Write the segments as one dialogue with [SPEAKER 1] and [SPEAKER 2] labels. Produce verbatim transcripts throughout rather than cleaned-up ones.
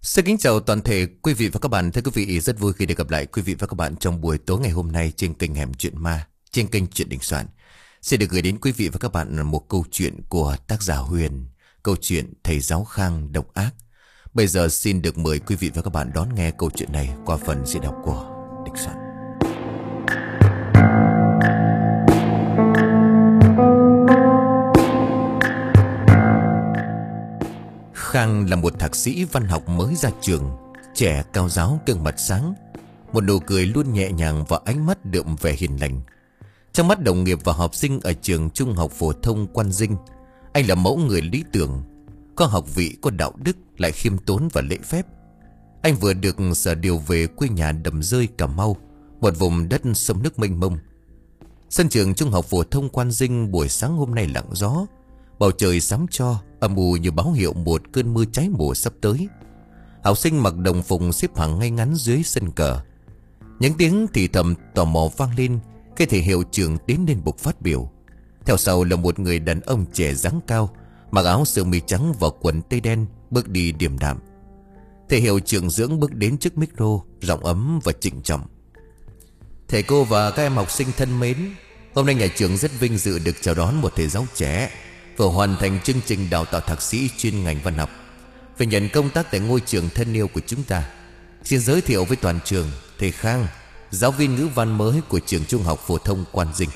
[SPEAKER 1] Xin kính chào toàn thể quý vị và các bạn. Thưa quý vị, rất vui khi được gặp lại quý vị và các bạn trong buổi tối ngày hôm nay trên kênh Hẻm Chuyện Ma, trên kênh Chuyện Đình Soạn. Sẽ được gửi đến quý vị và các bạn một câu chuyện của tác giả Huyền, câu chuyện Thầy Giáo Khang Độc Ác. Bây giờ xin được mời quý vị và các bạn đón nghe câu chuyện này qua phần diễn đọc của Đình Soạn. Khang là một thạc sĩ văn học mới ra trường, trẻ, cao ráo, gương mặt sáng, một nụ cười luôn nhẹ nhàng và ánh mắt đượm vẻ hiền lành. Trong mắt đồng nghiệp và học sinh ở trường trung học phổ thông Quan Dinh, anh là mẫu người lý tưởng, có học vị, có đạo đức, lại khiêm tốn và lễ phép. Anh vừa được sở điều về quê nhà Đầm Rơi, Cà Mau, một vùng đất sông nước mênh mông. Sân trường trung học phổ thông Quan Dinh buổi sáng hôm nay lặng gió, bầu trời xám cho, âm u như báo hiệu một cơn mưa cháy mùa sắp tới. Học sinh mặc đồng phục xếp hàng ngay ngắn dưới sân cờ. Những tiếng thì thầm tò mò vang lên khi thầy hiệu trưởng đến lên bục phát biểu. Theo sau là một người đàn ông trẻ dáng cao, mặc áo sơ mi trắng và quần tây đen, bước đi điềm đạm. Thầy hiệu trưởng Dưỡng bước đến trước micro, giọng ấm và trịnh trọng: "Thầy cô và các em học sinh thân mến, hôm nay nhà trường rất vinh dự được chào đón một thầy giáo trẻ vừa hoàn thành chương trình đào tạo thạc sĩ chuyên ngành văn học, về nhận công tác tại ngôi trường thân yêu của chúng ta. Xin giới thiệu với toàn trường thầy Khang, giáo viên ngữ văn mới của trường trung học phổ thông Quan Dinh."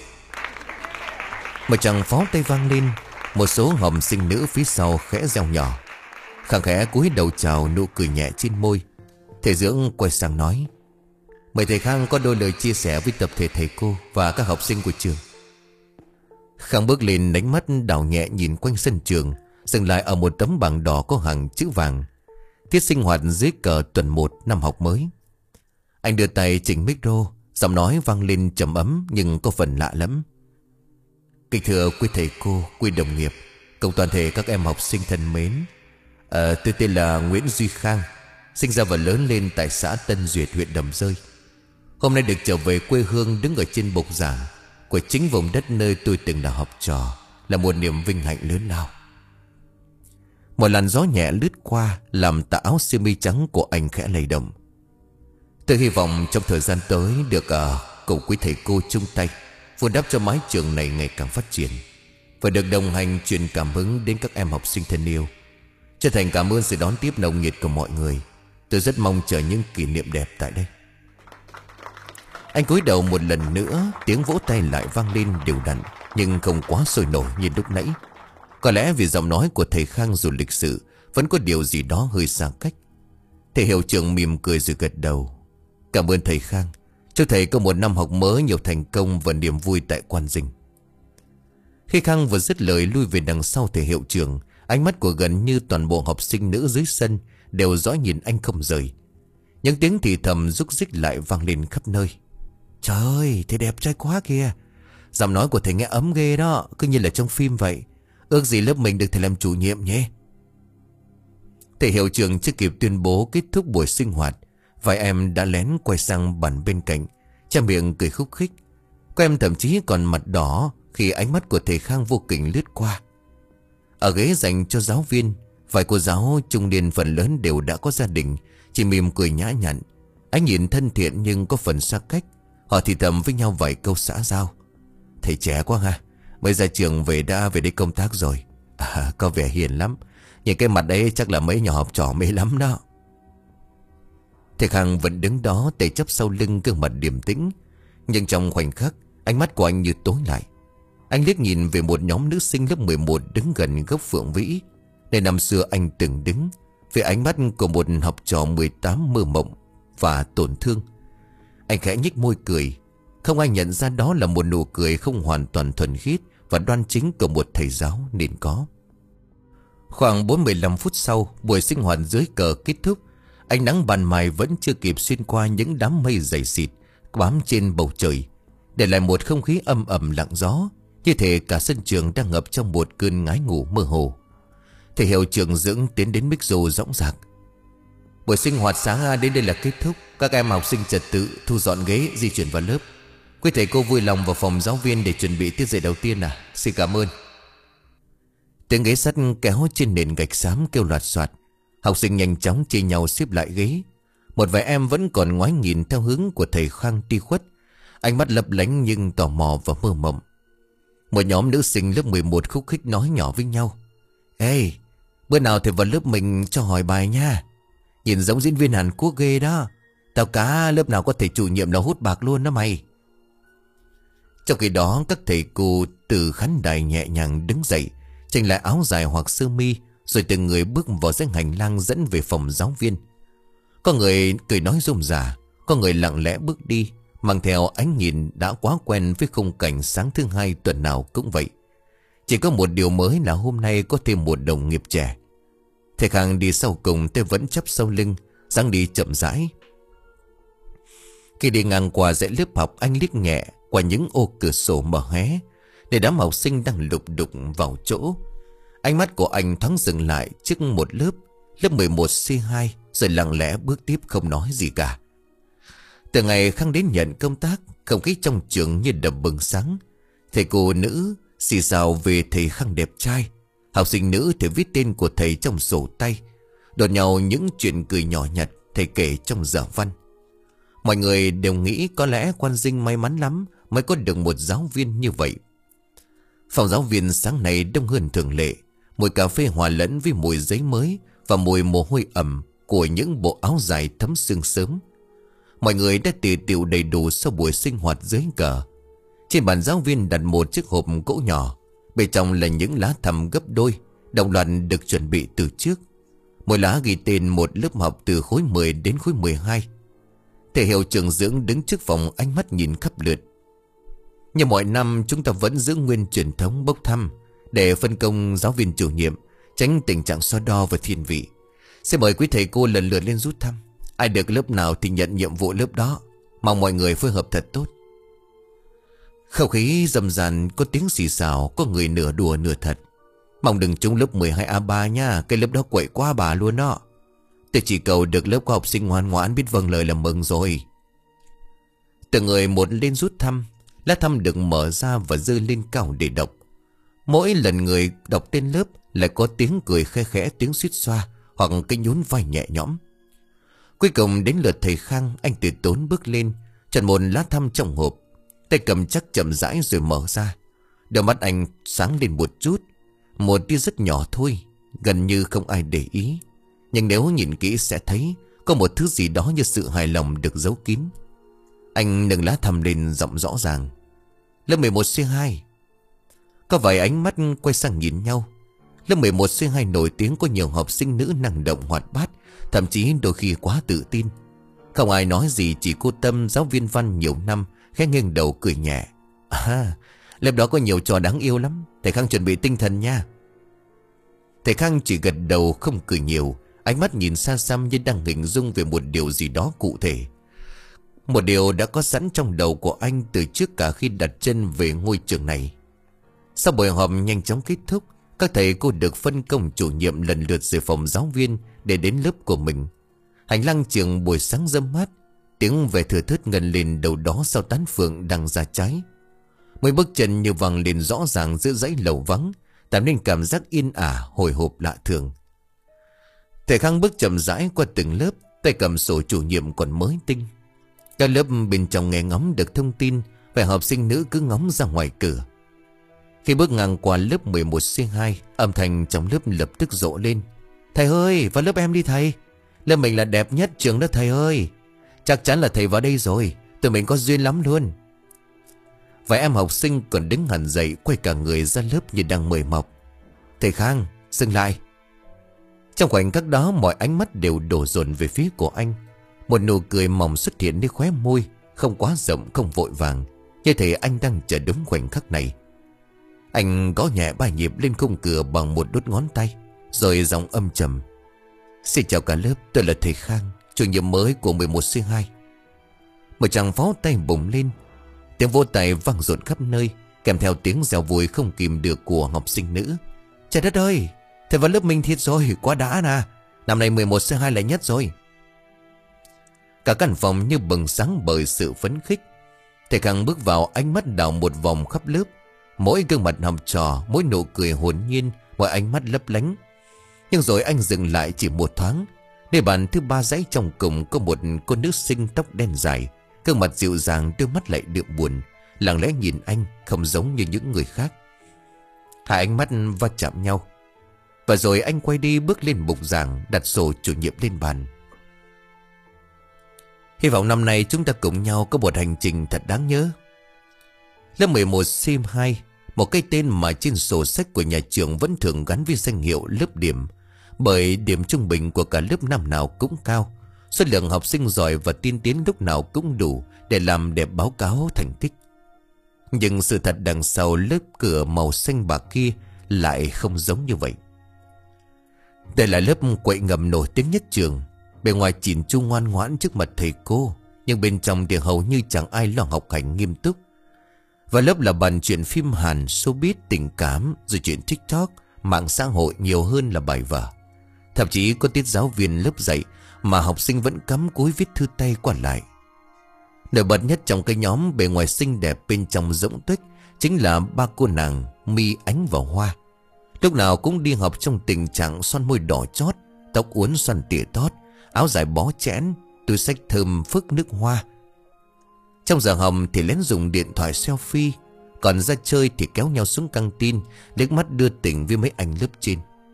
[SPEAKER 1] Một tràng pháo tay vang lên, một số học sinh nữ phía sau khẽ reo nhỏ. Khang khẽ cúi đầu chào, nụ cười nhẹ trên môi. Thầy Dưỡng quay sang nói: "Mời thầy Khang có đôi lời chia sẻ với tập thể thầy cô và các học sinh của trường." Khang bước lên, đánh mắt đảo nhẹ nhìn quanh sân trường, dừng lại ở một tấm bảng đỏ có hàng chữ vàng: "Tiết sinh hoạt dưới cờ tuần một năm học mới." Anh đưa tay chỉnh micro, giọng nói vang lên trầm ấm nhưng có phần lạ lẫm: "Kính thưa quý thầy cô, quý đồng nghiệp, cùng toàn thể các em học sinh thân mến, à, tôi tên là Nguyễn Duy Khang, sinh ra và lớn lên tại xã Tân Duyệt, huyện Đầm Rơi. Hôm nay được trở về quê hương, đứng ở trên bục giảng của chính vùng đất nơi tôi từng là học trò, là một niềm vinh hạnh lớn lao." Một làn gió nhẹ lướt qua, làm tà áo sơ mi trắng của anh khẽ lay động. "Tôi hy vọng trong thời gian tới được uh, cùng quý thầy cô chung tay vun đắp cho mái trường này ngày càng phát triển, và được đồng hành truyền cảm hứng đến các em học sinh thân yêu. Chân thành cảm ơn sự đón tiếp nồng nhiệt của mọi người. Tôi rất mong chờ những kỷ niệm đẹp tại đây." Anh cúi đầu một lần nữa, tiếng vỗ tay lại vang lên đều đặn, nhưng không quá sôi nổi như lúc nãy. Có lẽ vì giọng nói của thầy Khang dù lịch sự, vẫn có điều gì đó hơi xa cách. Thầy hiệu trưởng mỉm cười rồi gật đầu: "Cảm ơn thầy Khang. Chúc thầy có một năm học mới nhiều thành công và niềm vui tại Quan Dinh." Khi Khang vừa dứt lời lui về đằng sau thầy hiệu trưởng, ánh mắt của gần như toàn bộ học sinh nữ dưới sân đều dõi nhìn anh không rời. Những tiếng thì thầm rúc rích lại vang lên khắp nơi: "Trời ơi, thầy đẹp trai quá kìa! Giọng nói của thầy nghe ấm ghê đó, cứ như là trong phim vậy. Ước gì lớp mình được thầy làm chủ nhiệm nhé." Thầy hiệu trưởng chưa kịp tuyên bố kết thúc buổi sinh hoạt, vài em đã lén quay sang bàn bên cạnh, che miệng cười khúc khích. Các em thậm chí còn mặt đỏ khi ánh mắt của thầy Khang vô tình lướt qua. Ở ghế dành cho giáo viên, vài cô giáo trung niên phần lớn đều đã có gia đình, chỉ mỉm cười nhã nhặn. Ánh nhìn thân thiện nhưng có phần xa cách. Họ thì thầm với nhau vài câu xã giao: "Thầy trẻ quá ha, mới ra trường về đã về đây công tác rồi. À, có vẻ hiền lắm. Nhìn cái mặt đấy chắc là mấy nhỏ học trò mê lắm đó." Thầy Khang vẫn đứng đó, tay chắp sau lưng, gương mặt điềm tĩnh. Nhưng trong khoảnh khắc, ánh mắt của anh như tối lại. Anh liếc nhìn về một nhóm nữ sinh lớp mười một đứng gần gốc phượng vĩ, nơi năm xưa anh từng đứng, về ánh mắt của một học trò mười tám mơ mộng và tổn thương. Anh khẽ nhếch môi cười. Không ai nhận ra đó là một nụ cười không hoàn toàn thuần khiết và đoan chính của một thầy giáo nên có. Khoảng bốn mươi lăm phút sau, buổi sinh hoạt dưới cờ kết thúc. Ánh nắng ban mai vẫn chưa kịp xuyên qua những đám mây dày xịt bám trên bầu trời, để lại một không khí âm ầm lặng gió, như thể cả sân trường đang ngập trong một cơn ngái ngủ mơ hồ. Thầy hiệu trưởng Dưỡng tiến đến mic rô dõng dạc: "Buổi sinh hoạt sáng đến đây là kết thúc. Các em học sinh trật tự thu dọn ghế, di chuyển vào lớp. Quý thầy cô vui lòng vào phòng giáo viên để chuẩn bị tiết dạy đầu tiên à. Xin cảm ơn." Tiếng ghế sắt kéo trên nền gạch xám kêu loạt soạt. Học sinh nhanh chóng chia nhau xếp lại ghế. Một vài em vẫn còn ngoái nhìn theo hướng của thầy Khang đi khuất, ánh mắt lấp lánh nhưng tò mò và mơ mộng. Một nhóm nữ sinh lớp mười một khúc khích nói nhỏ với nhau: Ê, bữa nào thầy vào lớp mình cho hỏi bài nha. Nhìn giống diễn viên Hàn Quốc ghê đó. Tao cá lớp nào có thầy chủ nhiệm là hút bạc luôn đó mày. Trong khi đó các thầy cô từ khán đài nhẹ nhàng đứng dậy, chỉnh lại áo dài hoặc sơ mi, rồi từng người bước vào dãy hành lang dẫn về phòng giáo viên. Có người cười nói rôm rả, có người lặng lẽ bước đi, mang theo ánh nhìn đã quá quen với khung cảnh sáng thứ hai tuần nào cũng vậy. Chỉ có một điều mới là hôm nay có thêm một đồng nghiệp trẻ. Thầy Khang đi sau cùng, tay vẫn chắp sau lưng, dáng đi chậm rãi. Khi đi ngang qua dãy lớp học, anh liếc nhẹ qua những ô cửa sổ mở hé để đám học sinh đang lục đục vào chỗ. Ánh mắt của anh thoáng dừng lại trước một lớp, lớp mười một C hai, rồi lặng lẽ bước tiếp không nói gì cả. Từ ngày Khang đến nhận công tác, không khí trong trường như đập bừng sáng. Thầy cô nữ xì xào về thầy Khang đẹp trai, học sinh nữ thì viết tên của thầy trong sổ tay, đồn nhau những chuyện cười nhỏ nhặt thầy kể trong giờ văn. Mọi người đều nghĩ có lẽ Quan Dinh may mắn lắm mới có được một giáo viên như vậy. Phòng giáo viên sáng nay đông hơn thường lệ. Mùi cà phê hòa lẫn với mùi giấy mới và mùi mồ hôi ẩm của những bộ áo dài thấm sương sớm. Mọi người đã tề tựu đầy đủ sau buổi sinh hoạt dưới cờ. Trên bàn giáo viên đặt một chiếc hộp gỗ nhỏ, bên trong là những lá thăm gấp đôi, đồng loạt được chuẩn bị từ trước. Mỗi lá ghi tên một lớp học từ khối mười đến khối mười hai. Thầy hiệu trưởng dưỡng đứng trước phòng, ánh mắt nhìn khắp lượt. Như mọi năm, chúng ta vẫn giữ nguyên truyền thống bốc thăm để phân công giáo viên chủ nhiệm, tránh tình trạng so đo và thiên vị. Xin mời quý thầy cô lần lượt lên rút thăm. Ai được lớp nào thì nhận nhiệm vụ lớp đó. Mong mọi người phối hợp thật tốt. Không khí rầm ràn, có tiếng xì xào, có người nửa đùa nửa thật. Mong đừng trúng lớp mười hai A ba nha, cái lớp đó quậy quá bà luôn đó. Tôi chỉ cầu được lớp có học sinh ngoan ngoãn biết vâng lời là mừng rồi. Từng người một lên rút thăm. Lá thăm được mở ra và giơ lên cao để đọc. Mỗi lần người đọc tên lớp lại có tiếng cười khe khẽ, tiếng suýt xoa hoặc cái nhún vai nhẹ nhõm. Cuối cùng đến lượt thầy Khang. Anh từ tốn bước lên, chọn một lá thăm trong hộp, tay cầm chắc chậm rãi rồi mở ra. Đôi mắt anh sáng lên một chút, một tia rất nhỏ thôi, gần như không ai để ý. Nhưng nếu nhìn kỹ sẽ thấy có một thứ gì đó như sự hài lòng được giấu kín. Anh nâng lá thăm lên, giọng rõ ràng: Lớp mười một C hai. Có vài ánh mắt quay sang nhìn nhau. Lớp mười một C hai nổi tiếng có nhiều học sinh nữ năng động hoạt bát, thậm chí đôi khi quá tự tin. Không ai nói gì, chỉ cô Tâm, giáo viên văn nhiều năm, khẽ nghiêng đầu cười nhẹ: À, lớp đó có nhiều trò đáng yêu lắm. Thầy Khang chuẩn bị tinh thần nha. Thầy Khang chỉ gật đầu không cười nhiều, ánh mắt nhìn xa xăm như đang hình dung về một điều gì đó cụ thể. Một điều đã có sẵn trong đầu của anh từ trước cả khi đặt chân về ngôi trường này. Sau buổi họp nhanh chóng kết thúc, các thầy cô được phân công chủ nhiệm lần lượt rời phòng giáo viên để đến lớp của mình. Hành lang trường buổi sáng râm mát, tiếng ve thưa thớt ngân lên đâu đó sau tán phượng đang ra trái. Mấy bước chân như vang lên rõ ràng giữa dãy lầu vắng, tạo nên cảm giác yên ả hồi hộp lạ thường. Thầy Khang bước chậm rãi qua từng lớp, tay cầm sổ chủ nhiệm còn mới tinh. Các lớp bên trong nghe ngóng được thông tin về học sinh nữ cứ ngóng ra ngoài cửa. Khi bước ngang qua lớp mười một C hai, âm thanh trong lớp lập tức rộ lên: Thầy ơi, vào lớp em đi thầy. Lớp mình là đẹp nhất trường đó thầy ơi. Chắc chắn là thầy vào đây rồi, tụi mình có duyên lắm luôn. Vài em học sinh còn đứng hẳn dậy, quay cả người ra lớp như đang mời mọc. Thầy Khang, dừng lại. Trong khoảnh khắc đó, mọi ánh mắt đều đổ dồn về phía của anh. Một nụ cười mỏng xuất hiện nơi khóe môi, không quá rộng, không vội vàng, như thể anh đang chờ đúng khoảnh khắc này. Anh gõ nhẹ ba nhịp lên khung cửa bằng một đốt ngón tay, rồi giọng âm trầm: Xin chào cả lớp, tôi là thầy Khang, chủ nhiệm mới của mười một C hai. Một tràng pháo tay bùng lên, tiếng vỗ tay vang rộn khắp nơi, kèm theo tiếng reo vui không kìm được của học sinh nữ. Trời đất ơi, thầy vào lớp mình thiệt rồi, quá đã nè. Năm nay mười một C hai là nhất rồi. Cả căn phòng như bừng sáng bởi sự phấn khích. Thầy Khang bước vào, ánh mắt đảo một vòng khắp lớp. Mỗi gương mặt học trò, mỗi nụ cười hồn nhiên, mỗi ánh mắt lấp lánh. Nhưng rồi anh dừng lại chỉ một thoáng. Nơi bàn thứ ba dãy trong cùng có một cô nữ sinh tóc đen dài, gương mặt dịu dàng, đôi mắt lại đượm buồn, lặng lẽ nhìn anh, không giống như những người khác. Hai ánh mắt va chạm nhau. Và rồi anh quay đi, bước lên bục giảng, đặt sổ chủ nhiệm lên bàn. Hy vọng năm nay chúng ta cùng nhau có một hành trình thật đáng nhớ. Lớp mười một C hai, một cái tên mà trên sổ sách của nhà trường vẫn thường gắn với danh hiệu lớp điểm, bởi điểm trung bình của cả lớp năm nào cũng cao, số lượng học sinh giỏi và tiên tiến lúc nào cũng đủ để làm đẹp báo cáo thành tích. Nhưng sự thật đằng sau lớp cửa màu xanh bạc kia lại không giống như vậy. Đây là lớp quậy ngầm nổi tiếng nhất trường, bề ngoài chỉn chu ngoan ngoãn trước mặt thầy cô, nhưng bên trong thì hầu như chẳng ai lo học hành nghiêm túc. Và lớp là bàn chuyện phim Hàn, showbiz, tình cảm, rồi chuyện TikTok, mạng xã hội nhiều hơn là bài vở. Thậm chí có tiết giáo viên lớp dạy mà học sinh vẫn cắm cúi viết thư tay qua lại. Nổi bật nhất trong cái nhóm bề ngoài xinh đẹp bên trong rỗng tuếch chính là ba cô nàng My, Ánh và Hoa. Lúc nào cũng đi học trong tình trạng son môi đỏ chót, tóc uốn xoăn tỉa tót, áo dài bó chẽn, túi xách thơm phức nước hoa. Trong giờ học thì lén dùng điện thoại selfie, còn ra chơi thì kéo nhau xuống căng tin, liếc mắt đưa tình với mấy anh lớp trên.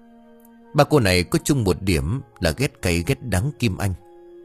[SPEAKER 1] Ba cô này có chung một điểm là ghét cay ghét đắng Kim Anh.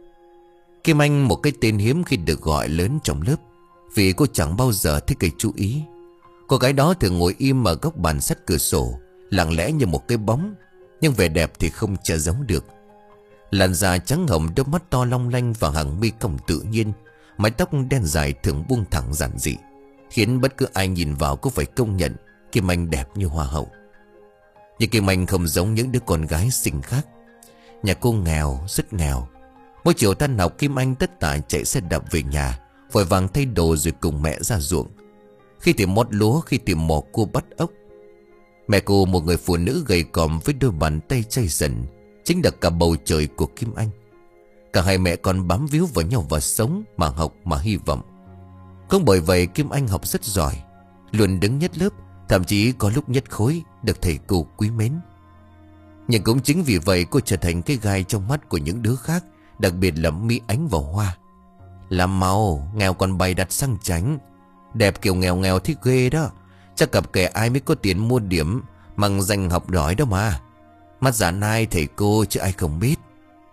[SPEAKER 1] Kim Anh, một cái tên hiếm khi được gọi lớn trong lớp, vì cô chẳng bao giờ thích gây chú ý. Cô gái đó thường ngồi im ở góc bàn sát cửa sổ, lặng lẽ như một cái bóng, nhưng vẻ đẹp thì không che giấu được. Làn da trắng hồng, đôi mắt to long lanh và hàng mi cong tự nhiên, mái tóc đen dài thường buông thẳng giản dị, khiến bất cứ ai nhìn vào cũng phải công nhận Kim Anh đẹp như hoa hậu. Nhưng Kim Anh không giống những đứa con gái xinh khác. Nhà cô nghèo, rất nghèo. Mỗi chiều tan học, Kim Anh tất tả chạy xe đạp về nhà, vội vàng thay đồ rồi cùng mẹ ra ruộng. Khi thì mót lúa, khi thì mò cua bắt ốc. Mẹ cô, một người phụ nữ gầy còm với đôi bàn tay chai dần, chính là cả bầu trời của Kim Anh. Cả hai mẹ con bám víu vào nhau và sống, mà học, mà hy vọng. Cũng bởi vậy Kim Anh học rất giỏi, luôn đứng nhất lớp, thậm chí có lúc nhất khối, được thầy cô quý mến. Nhưng cũng chính vì vậy cô trở thành cái gai trong mắt của những đứa khác, đặc biệt là My, Ánh và Hoa. Làm màu, nghèo còn bày đặt sang chảnh, đẹp kiểu nghèo nghèo thích ghê đó. Chắc cặp kẻ ai mới có tiền mua điểm bằng danh học giỏi đó mà. Mắt giả nai thầy cô chứ ai không biết.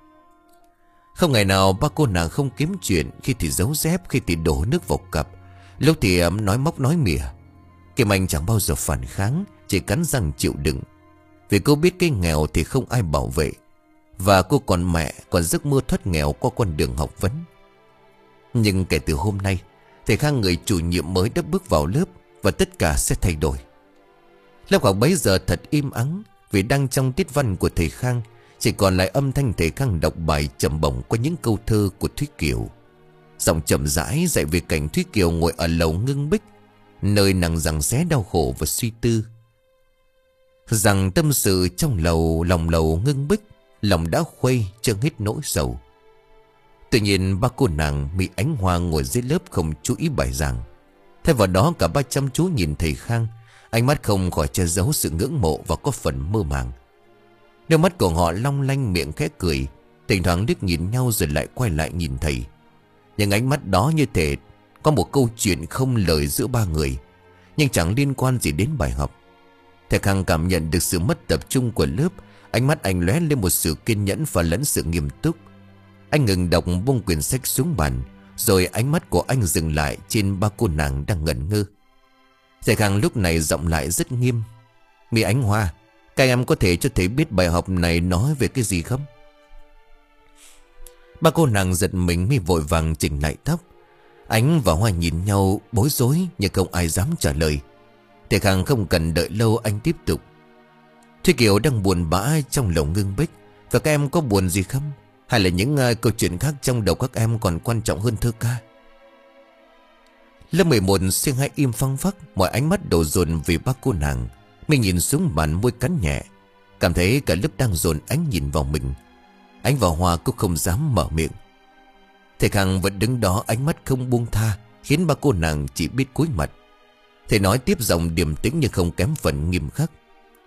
[SPEAKER 1] Không ngày nào ba cô nàng không kiếm chuyện, khi thì giấu dép, khi thì đổ nước vào cặp, lúc thì nói móc nói mỉa. Kim Anh chẳng bao giờ phản kháng, chỉ cắn răng chịu đựng, vì cô biết cái nghèo thì không ai bảo vệ, và cô còn mẹ, còn giấc mơ thoát nghèo qua con đường học vấn. Nhưng kể từ hôm nay, thầy Khang, người chủ nhiệm mới, đã bước vào lớp, và tất cả sẽ thay đổi. Lớp học bấy giờ thật im ắng, vì đang trong tiết văn của thầy Khang, chỉ còn lại âm thanh thầy Khang đọc bài trầm bổng qua những câu thơ của Thúy Kiều. Giọng chậm rãi dạy về cảnh Thúy Kiều ngồi ở lầu ngưng bích, nơi nàng giằng xé đau khổ và suy tư. Rằng tâm sự trong lầu, lòng lầu ngưng bích, lòng đã khuây chưa hết nỗi sầu. Tuy nhiên ba cô nàng My, Ánh, Hoa ngồi dưới lớp không chú ý bài giảng. Thay vào đó cả ba chăm chú nhìn thầy Khang, ánh mắt không khỏi che giấu sự ngưỡng mộ và có phần mơ màng. Đôi mắt của họ long lanh, miệng khẽ cười, thỉnh thoảng liếc nhìn nhau rồi lại quay lại nhìn thầy. Nhưng ánh mắt đó như thể có một câu chuyện không lời giữa ba người, nhưng chẳng liên quan gì đến bài học. Thầy Khang cảm nhận được sự mất tập trung của lớp. Ánh mắt anh lóe lên một sự kiên nhẫn và lẫn sự nghiêm túc. Anh ngừng đọc, buông quyển sách xuống bàn, rồi ánh mắt của anh dừng lại trên ba cô nàng đang ngẩn ngơ. Thầy Khang lúc này giọng lại rất nghiêm. My, Ánh, Hoa, các em có thể cho thầy biết bài học này nói về cái gì không? Ba cô nàng giật mình, mới vội vàng chỉnh lại tóc. Ánh và Hoa nhìn nhau bối rối, nhưng không ai dám trả lời. Thầy Khang không cần đợi lâu, anh tiếp tục. Thúy Kiều đang buồn bã trong lòng ngưng bích, và các em có buồn gì không? Hay là những uh, câu chuyện khác trong đầu các em còn quan trọng hơn thơ ca? Lớp mười một C hai im phăng phắc, mọi ánh mắt đổ dồn về ba cô nàng. Mình nhìn xuống bàn, môi cắn nhẹ, cảm thấy cả lớp đang dồn ánh nhìn vào mình. Ánh và Hoa cũng không dám mở miệng. Thầy Khang vẫn đứng đó, ánh mắt không buông tha, khiến ba cô nàng chỉ biết cúi mặt. Thầy nói tiếp giọng điềm tĩnh nhưng không kém phần nghiêm khắc.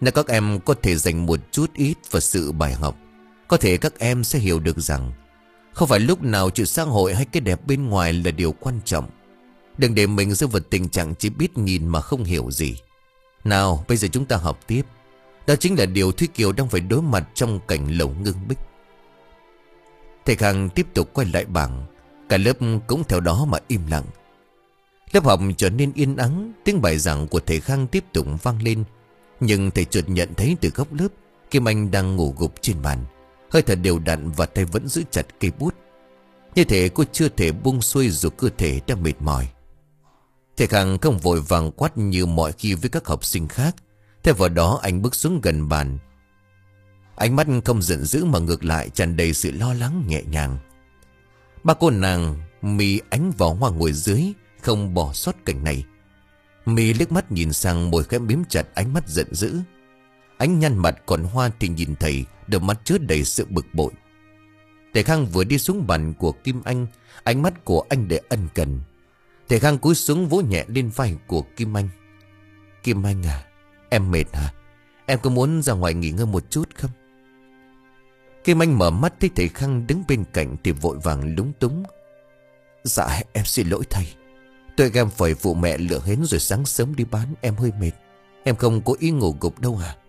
[SPEAKER 1] Nếu các em có thể dành một chút ít vào sự bài học, có thể các em sẽ hiểu được rằng không phải lúc nào chuyện xã hội hay cái đẹp bên ngoài là điều quan trọng. Đừng để mình rơi vào tình trạng chỉ biết nhìn mà không hiểu gì. Nào bây giờ chúng ta học tiếp. Đó chính là điều Thúy Kiều đang phải đối mặt trong cảnh lầu ngưng bích. Thầy Khang tiếp tục quay lại bảng. Cả lớp cũng theo đó mà im lặng. Lớp học trở nên yên ắng. Tiếng bài giảng của thầy Khang tiếp tục vang lên. Nhưng thầy chợt nhận thấy từ góc lớp Kim Anh đang ngủ gục trên bàn, hơi thở đều đặn và tay vẫn giữ chặt cây bút. Như thể cô chưa thể buông xuôi dù cơ thể đã mệt mỏi. Thầy Khang không vội vàng quát như mọi khi với các học sinh khác. Thay vào đó anh bước xuống gần bàn. Ánh mắt không giận dữ mà ngược lại tràn đầy sự lo lắng nhẹ nhàng. Ba cô nàng My, Ánh và Hoa ngồi dưới không bỏ sót cảnh này. My liếc mắt nhìn sang môi khẽ biếm chặt, ánh mắt giận dữ. Ánh nhăn mặt, còn Hoa thì nhìn thầy, đôi mắt chứa đầy sự bực bội. Thầy Khang vừa đi xuống bàn của Kim Anh, ánh mắt của anh để ân cần. Thầy Khang cúi xuống vỗ nhẹ lên vai của Kim Anh. Kim Anh à, em mệt hả? Em có muốn ra ngoài nghỉ ngơi một chút không? Kim Anh mở mắt thấy thầy Khang đứng bên cạnh thì vội vàng lúng túng. Dạ em xin lỗi thầy. Tôi em phải phụ mẹ lựa hến rồi sáng sớm đi bán, em hơi mệt. Em không có ý ngủ gục đâu à?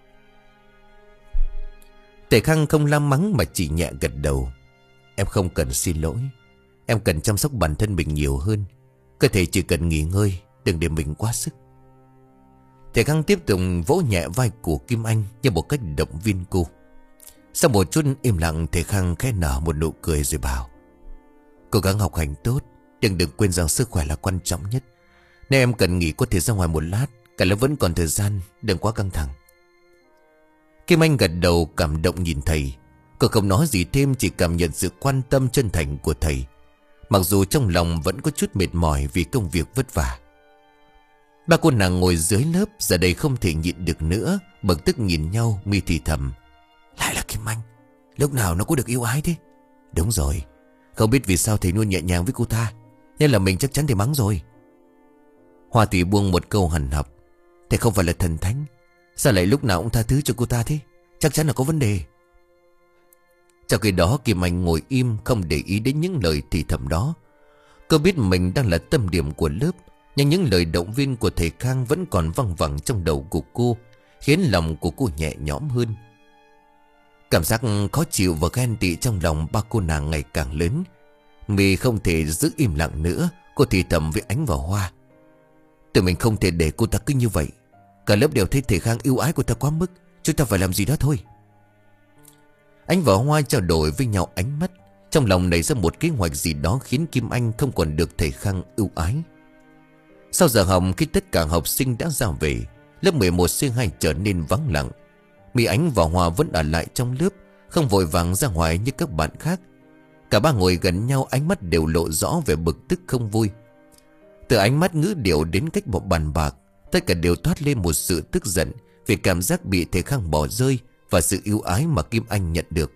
[SPEAKER 1] Thầy Khang không la mắng mà chỉ nhẹ gật đầu. Em không cần xin lỗi. Em cần chăm sóc bản thân mình nhiều hơn. Cơ thể chỉ cần nghỉ ngơi, đừng để mình quá sức. Thầy Khang tiếp tục vỗ nhẹ vai của Kim Anh như một cách động viên cô. Sau một chút im lặng, thầy Khang khẽ nở một nụ cười rồi bảo: Cố gắng học hành tốt, đừng đừng quên rằng sức khỏe là quan trọng nhất. Nếu em cần nghỉ có thể ra ngoài một lát, cả lớp vẫn còn thời gian, đừng quá căng thẳng. Kim Anh gật đầu cảm động nhìn thầy. Cô không nói gì thêm, chỉ cảm nhận sự quan tâm chân thành của thầy, mặc dù trong lòng vẫn có chút mệt mỏi vì công việc vất vả. Ba cô nàng ngồi dưới lớp giờ đây không thể nhịn được nữa, bực tức nhìn nhau. My thì thầm: Lại là Kim Anh, lúc nào nó cũng được yêu ái thế. Đúng rồi, không biết vì sao thầy luôn nhẹ nhàng với cô ta, nên là mình chắc chắn thầy mắng rồi. Hoa thì buông một câu hằn học: Thầy không phải là thần thánh, sao lại lúc nào cũng tha thứ cho cô ta thế? Chắc chắn là có vấn đề. Trong khi đó Kim Anh ngồi im, không để ý đến những lời thì thầm đó. Cô biết mình đang là tâm điểm của lớp, nhưng những lời động viên của thầy Khang vẫn còn văng vẳng trong đầu của cô, khiến lòng của cô nhẹ nhõm hơn. Cảm giác khó chịu và ghen tị trong lòng ba cô nàng ngày càng lớn. My không thể giữ im lặng nữa. Cô thì thầm với Ánh và Hoa: Tụi mình không thể để cô ta cứ như vậy. Cả lớp đều thấy thầy Khang yêu ái cô ta quá mức, chúng ta phải làm gì đó thôi. Ánh và Hoa trao đổi với nhau ánh mắt, trong lòng nảy ra một kế hoạch gì đó khiến Kim Anh không còn được thầy Khang ưu ái. Sau giờ học, khi tất cả học sinh đã ra về, lớp mười một C hai trở nên vắng lặng. My, Ánh và Hoa vẫn ở lại trong lớp, không vội vàng ra ngoài như các bạn khác. Cả ba ngồi gần nhau, ánh mắt đều lộ rõ vẻ bực tức không vui. Từ ánh mắt, ngữ điệu đến cách bọn bàn bạc, tất cả đều thoát lên một sự tức giận vì cảm giác bị thầy Khang bỏ rơi và sự ưu ái mà Kim Anh nhận được.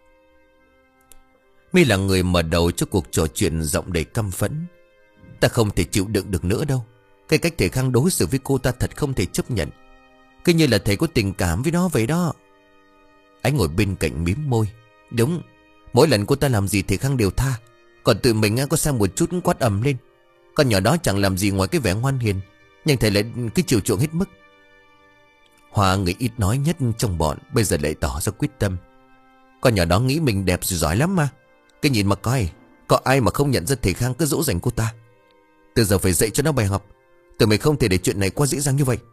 [SPEAKER 1] My là người mở đầu cho cuộc trò chuyện, giọng đầy căm phẫn: Ta không thể chịu đựng được nữa đâu. Cái cách thầy Khang đối xử với cô ta thật không thể chấp nhận, cứ như là thầy có tình cảm với nó vậy đó. Anh ngồi bên cạnh mím môi: Đúng, mỗi lần cô ta làm gì thầy Khang đều tha, còn tự mình có sang một chút quát ầm lên. Con nhỏ đó chẳng làm gì ngoài cái vẻ ngoan hiền, nhưng thầy lại cứ chiều chuộng hết mức. Hoa, người ít nói nhất trong bọn, bây giờ lại tỏ ra quyết tâm: Con nhỏ đó nghĩ mình đẹp rồi, giỏi lắm mà. Cứ nhìn mà coi, có ai mà không nhận ra thầy Khang cứ dỗ dành cô ta. Từ giờ phải dạy cho nó bài học. Tụi mình không thể để chuyện này qua dễ dàng như vậy.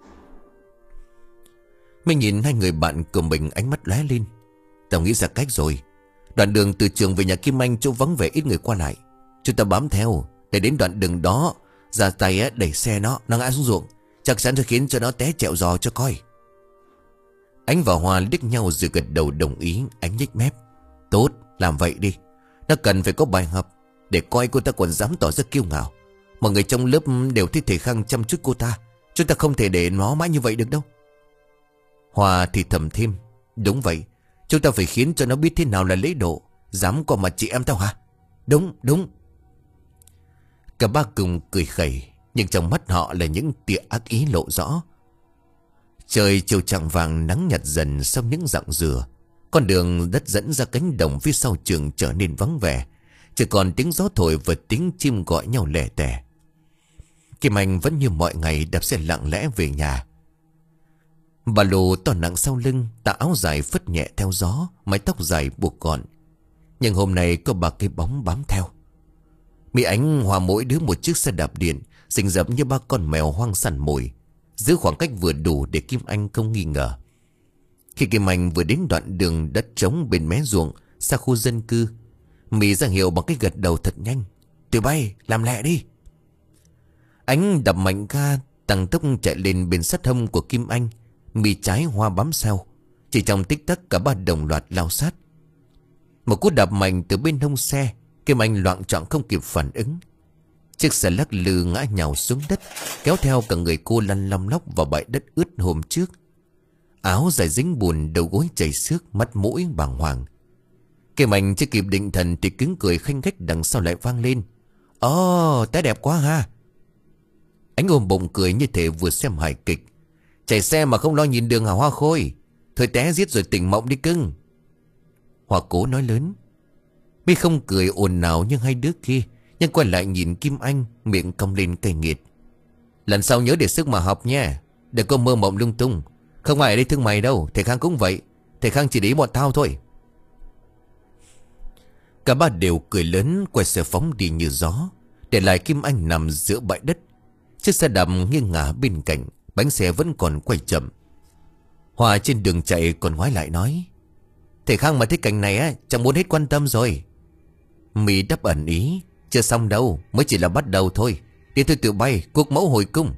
[SPEAKER 1] Mình nhìn hai người bạn của mình, ánh mắt lóe lên. Tao nghĩ ra cách rồi. Đoạn đường từ trường về nhà Kim Anh chỗ vắng vẻ ít người qua lại, chúng ta bám theo để đến đoạn đường đó, ra tay đẩy xe nó, nó ngã xuống ruộng, chắc chắn sẽ khiến cho nó té chẹo giò cho coi. Ánh và Hoa liếc nhau rồi gật đầu đồng ý. Ánh nhếch mép: Tốt, làm vậy đi. Nó cần phải có bài học, để coi cô ta còn dám tỏ ra kiêu ngạo. Mọi người trong lớp đều thấy thầy Khang chăm chút cô ta, chúng ta không thể để nó mãi như vậy được đâu. Hoa thì thầm thêm: Đúng vậy, chúng ta phải khiến cho nó biết thế nào là lễ độ. Dám qua mặt chị em tao hả? Đúng, đúng. Cả ba cùng cười khẩy, nhưng trong mắt họ là những tia ác ý lộ rõ. Trời chiều chạng vàng, nắng nhạt dần sau những rặng dừa. Con đường đất dẫn ra cánh đồng phía sau trường trở nên vắng vẻ, chỉ còn tiếng gió thổi và tiếng chim gọi nhau lẻ tẻ. Kim Anh vẫn như mọi ngày đạp xe lặng lẽ về nhà. Ba lô to nặng sau lưng, tà áo dài phất nhẹ theo gió, mái tóc dài buộc gọn. Nhưng hôm nay có ba cái bóng bám theo. Mỹ Ánh hòa mỗi đứa một chiếc xe đạp điện, rình rập như ba con mèo hoang săn mồi, giữ khoảng cách vừa đủ để Kim Anh không nghi ngờ. Khi Kim Anh vừa đến đoạn đường đất trống bên mé ruộng xa khu dân cư, Mỹ ra hiệu bằng cái gật đầu thật nhanh. Tụi bay làm lẹ đi. Ánh đập mạnh ga, tăng tốc chạy lên bên sát hông của Kim Anh. Mỹ trái hoa bám sau. Chỉ trong tích tắc cả ba đồng loạt lao sát. Một cú đạp mạnh từ bên hông xe, Kim Anh loạng choạng không kịp phản ứng. Chiếc xe lắc lư ngã nhào xuống đất, kéo theo cả người cô lăn lăm lóc vào bãi đất ướt hôm trước. Áo dài dính bùn, đầu gối chảy xước, mắt mũi bàng hoàng. Kim Anh chưa kịp định thần thì tiếng cười khanh khách đằng sau lại vang lên. Ồ, té đẹp quá ha. Ánh ôm bụng cười như thể vừa xem hài kịch. Chạy xe mà không lo nhìn đường hả Hoa Khôi? Thôi té giết rồi tỉnh mộng đi cưng. Hoa Cố nói lớn. Mi không cười ồn nào nhưng hai đứa kia nhưng quay lại nhìn Kim Anh, miệng cong lên cay nghiệt. Lần sau nhớ để sức mà học nha, đừng có mơ mộng lung tung. Không ai ở đây thương mày đâu, thầy Khang cũng vậy. Thầy Khang chỉ để ý bọn tao thôi. Cả ba đều cười lớn, quay xe phóng đi như gió, để lại Kim Anh nằm giữa bãi đất. Chiếc xe đạp nghiêng ngả bên cạnh, bánh xe vẫn còn quay chậm. Hòa trên đường chạy còn ngoái lại nói. Thầy Khang mà thấy cảnh này á, chẳng muốn hết quan tâm rồi. Mỹ đáp ẩn ý. Chưa xong đâu, mới chỉ là bắt đầu thôi. Đi thôi tụi bay, cuộc mẫu hồi cung.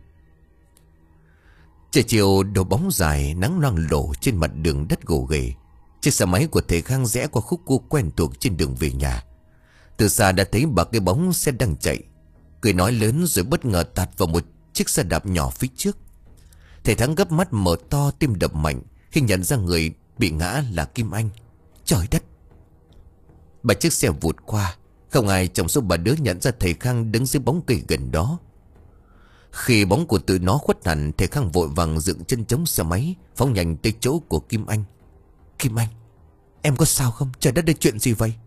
[SPEAKER 1] Trời chiều đổ bóng dài, nắng loang lổ trên mặt đường đất gồ ghề. Chiếc xe máy của thầy Khang rẽ qua khúc cua quen thuộc trên đường về nhà. Từ xa đã thấy ba cái bóng xe đang chạy. Cười nói lớn rồi bất ngờ tạt vào một chiếc xe đạp nhỏ phía trước. Thầy Thắng gấp mắt mở to, tim đập mạnh khi nhận ra người bị ngã là Kim Anh. Trời đất! Ba chiếc xe vụt qua. Không ai trong số ba đứa nhận ra thầy Khang đứng dưới bóng cây gần đó. Khi bóng của tụi nó khuất hẳn, thầy Khang vội vàng dựng chân chống xe máy, phóng nhanh tới chỗ của Kim Anh. Kim Anh, em có sao không? Trời đất ơi, chuyện gì vậy?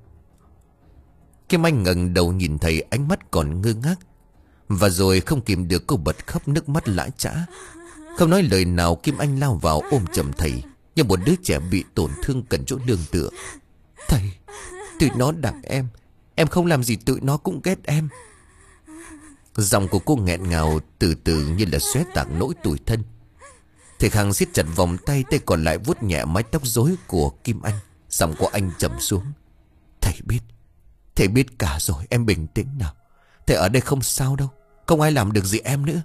[SPEAKER 1] Kim Anh ngẩng đầu nhìn thầy, ánh mắt còn ngơ ngác. Và rồi không kìm được cô bật khóc, nước mắt lã chã. Không nói lời nào, Kim Anh lao vào ôm chầm thầy như một đứa trẻ bị tổn thương cần chỗ nương tựa. Thầy, tụi nó đặng em. Em không làm gì tụi nó cũng ghét em. Giọng của cô nghẹn ngào từ từ như là xé tạc nỗi tủi thân. Thầy Khang siết chặt vòng tay, tay còn lại vuốt nhẹ mái tóc rối của Kim Anh. Giọng của anh trầm xuống. Thầy biết, thầy biết cả rồi, em bình tĩnh nào. Thầy ở đây không sao đâu, không ai làm được gì em nữa.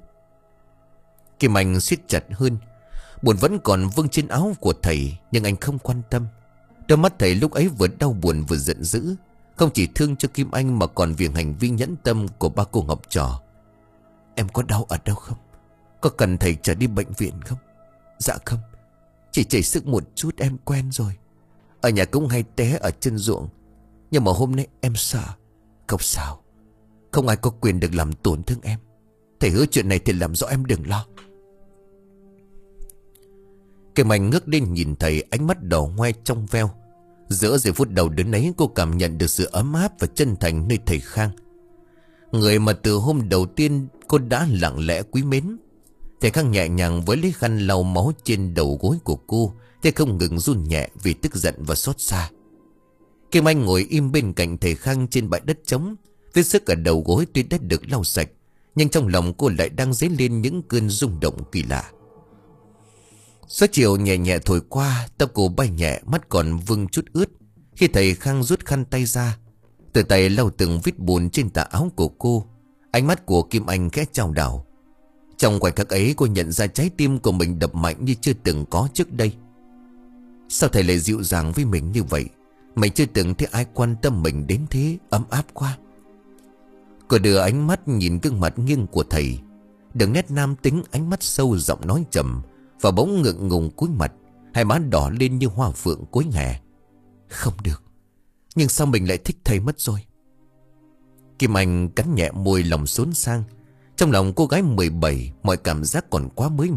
[SPEAKER 1] Kim Anh siết chặt hơn. Buồn vẫn còn vương trên áo của thầy, nhưng anh không quan tâm. Đôi mắt thầy lúc ấy vừa đau buồn vừa giận dữ. Không chỉ thương cho Kim Anh mà còn vì hành vi nhẫn tâm của ba cô học trò. Em có đau ở đâu không? Có cần thầy trở đi bệnh viện không? Dạ không, chỉ chảy sức một chút, em quen rồi. Ở nhà cũng hay té ở chân ruộng, nhưng mà hôm nay em sợ. Không sao, không ai có quyền được làm tổn thương em. Thầy hứa chuyện này thì làm rõ, em đừng lo. Kim Anh ngước lên nhìn thầy, ánh mắt đỏ hoe trong veo. Giữa giây phút đầu đến ấy, cô cảm nhận được sự ấm áp và chân thành nơi thầy Khang, người mà từ hôm đầu tiên cô đã lặng lẽ quý mến. Thầy Khang nhẹ nhàng với lấy khăn lau máu trên đầu gối của cô, thầy không ngừng run nhẹ vì tức giận và xót xa. Kim Anh ngồi im bên cạnh thầy Khang trên bãi đất trống. Vết sức ở đầu gối tuy đã được lau sạch, nhưng trong lòng cô lại đang dấy lên những cơn rung động kỳ lạ. Gió chiều nhẹ nhẹ thổi qua, tóc cô bay nhẹ, mắt còn vương chút ướt. Khi thầy Khang rút khăn tay ra, từ tay lau từng vết bùn trên tà áo của cô, ánh mắt của Kim Anh khẽ chao đảo. Trong khoảnh khắc ấy, cô nhận ra trái tim của mình đập mạnh như chưa từng có trước đây. Sao thầy lại dịu dàng với mình như vậy? Mình chưa từng thấy ai quan tâm mình đến thế, ấm áp quá. Cô đưa ánh mắt nhìn gương mặt nghiêng của thầy, đường nét nam tính, ánh mắt sâu, giọng nói trầm, và bỗng ngượng ngùng cúi mặt, hai má đỏ lên như hoa phượng cuối hè. Không được, nhưng sao mình lại thích thầy mất rồi? Kim Anh cắn nhẹ môi, lòng xốn sang. Trong lòng cô gái mười bảy, mọi cảm giác còn quá mới mẻ.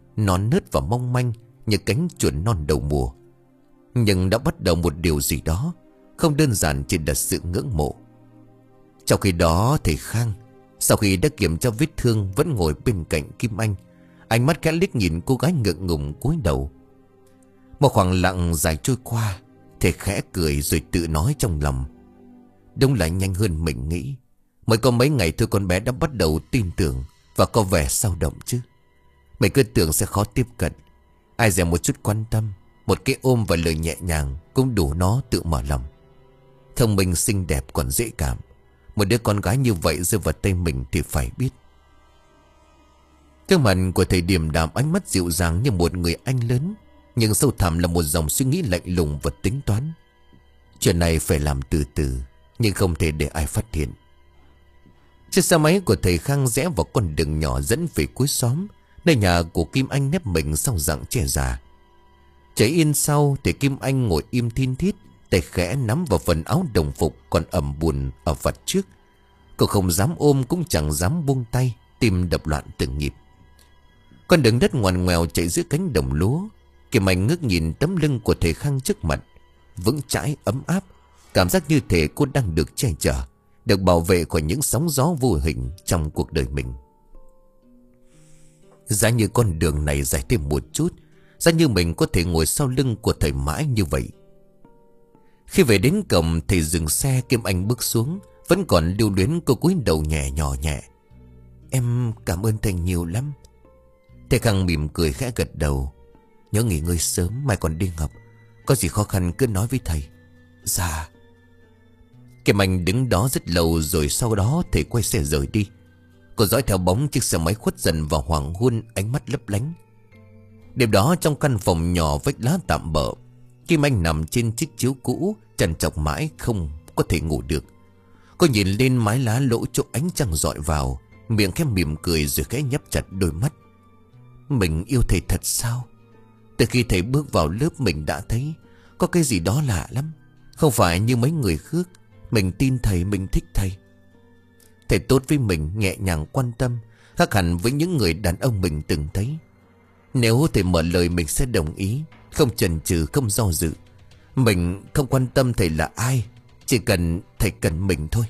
[SPEAKER 1] non nớt và mong manh như cánh chuồn non đầu mùa. Nhưng đã bắt đầu một điều gì đó không đơn giản chỉ là sự ngưỡng mộ. Trong khi đó thầy Khang, sau khi đã kiểm tra vết thương, vẫn ngồi bên cạnh Kim Anh, ánh mắt khẽ liếc nhìn cô gái ngượng ngùng cúi đầu. Một khoảng lặng dài trôi qua, thầy khẽ cười rồi tự nói trong lòng: đúng là nhanh hơn mình nghĩ. Mới có mấy ngày thôi con bé đã bắt đầu tin tưởng và có vẻ dao động chứ. Mình cứ tưởng sẽ khó tiếp cận. Ai dè một chút quan tâm, một cái ôm và lời nhẹ nhàng cũng đủ nó tự mở lòng. Thông minh xinh đẹp còn dễ cảm. Một đứa con gái như vậy rơi vào tay mình thì phải biết. Cái mặt của thầy điềm đạm, ánh mắt dịu dàng như một người anh lớn, nhưng sâu thẳm là một dòng suy nghĩ lạnh lùng và tính toán. Chuyện này phải làm từ từ, nhưng không thể để ai phát hiện. Chiếc xe máy của thầy Khang rẽ vào con đường nhỏ dẫn về cuối xóm, nơi nhà của Kim Anh nép mình sau rặng tre già. Trời yên sau thì Kim Anh ngồi im thin thít, tay khẽ nắm vào phần áo đồng phục còn ẩm bùn ở vạt trước. Cô không dám ôm cũng chẳng dám buông tay, tim đập loạn từng nhịp. Con đường đất ngoằn ngoèo chạy giữa cánh đồng lúa. Kim Anh ngước nhìn tấm lưng của thầy Khang trước mặt, vững chãi ấm áp, cảm giác như thể cô đang được che chở, được bảo vệ khỏi những sóng gió vô hình trong cuộc đời mình. Giá như con đường này dài thêm một chút, giá như mình có thể ngồi sau lưng của thầy mãi như vậy. Khi về đến cổng, thầy dừng xe. Kim Anh bước xuống, vẫn còn lưu luyến. Cô cúi đầu nhẹ nhỏ nhẹ: em cảm ơn thầy nhiều lắm. Thầy Khang mỉm cười khẽ gật đầu: nhớ nghỉ ngơi sớm, mai còn đi học. Có gì khó khăn cứ nói với thầy. Dạ. Kim Anh đứng đó rất lâu, rồi sau đó thầy quay xe rời đi. Cô dõi theo bóng chiếc xe máy khuất dần vào hoàng hôn, ánh mắt lấp lánh. Đêm đó trong căn phòng nhỏ vách lá tạm bợ, Kim Anh nằm trên chiếc chiếu cũ, trằn trọc mãi không có thể ngủ được. Cô nhìn lên mái lá lỗ chỗ ánh trăng dọi vào, miệng khẽ mỉm cười rồi khẽ nhắm chặt đôi mắt. Mình yêu thầy thật sao? Từ khi thầy bước vào lớp mình đã thấy có cái gì đó lạ lắm. Không phải như mấy người khác. Mình tin thầy, mình thích thầy. Thầy tốt với mình, nhẹ nhàng quan tâm, khác hẳn với những người đàn ông mình từng thấy. Nếu thầy mở lời mình sẽ đồng ý, không chần chừ, không do dự. Mình không quan tâm thầy là ai, chỉ cần thầy cần mình thôi.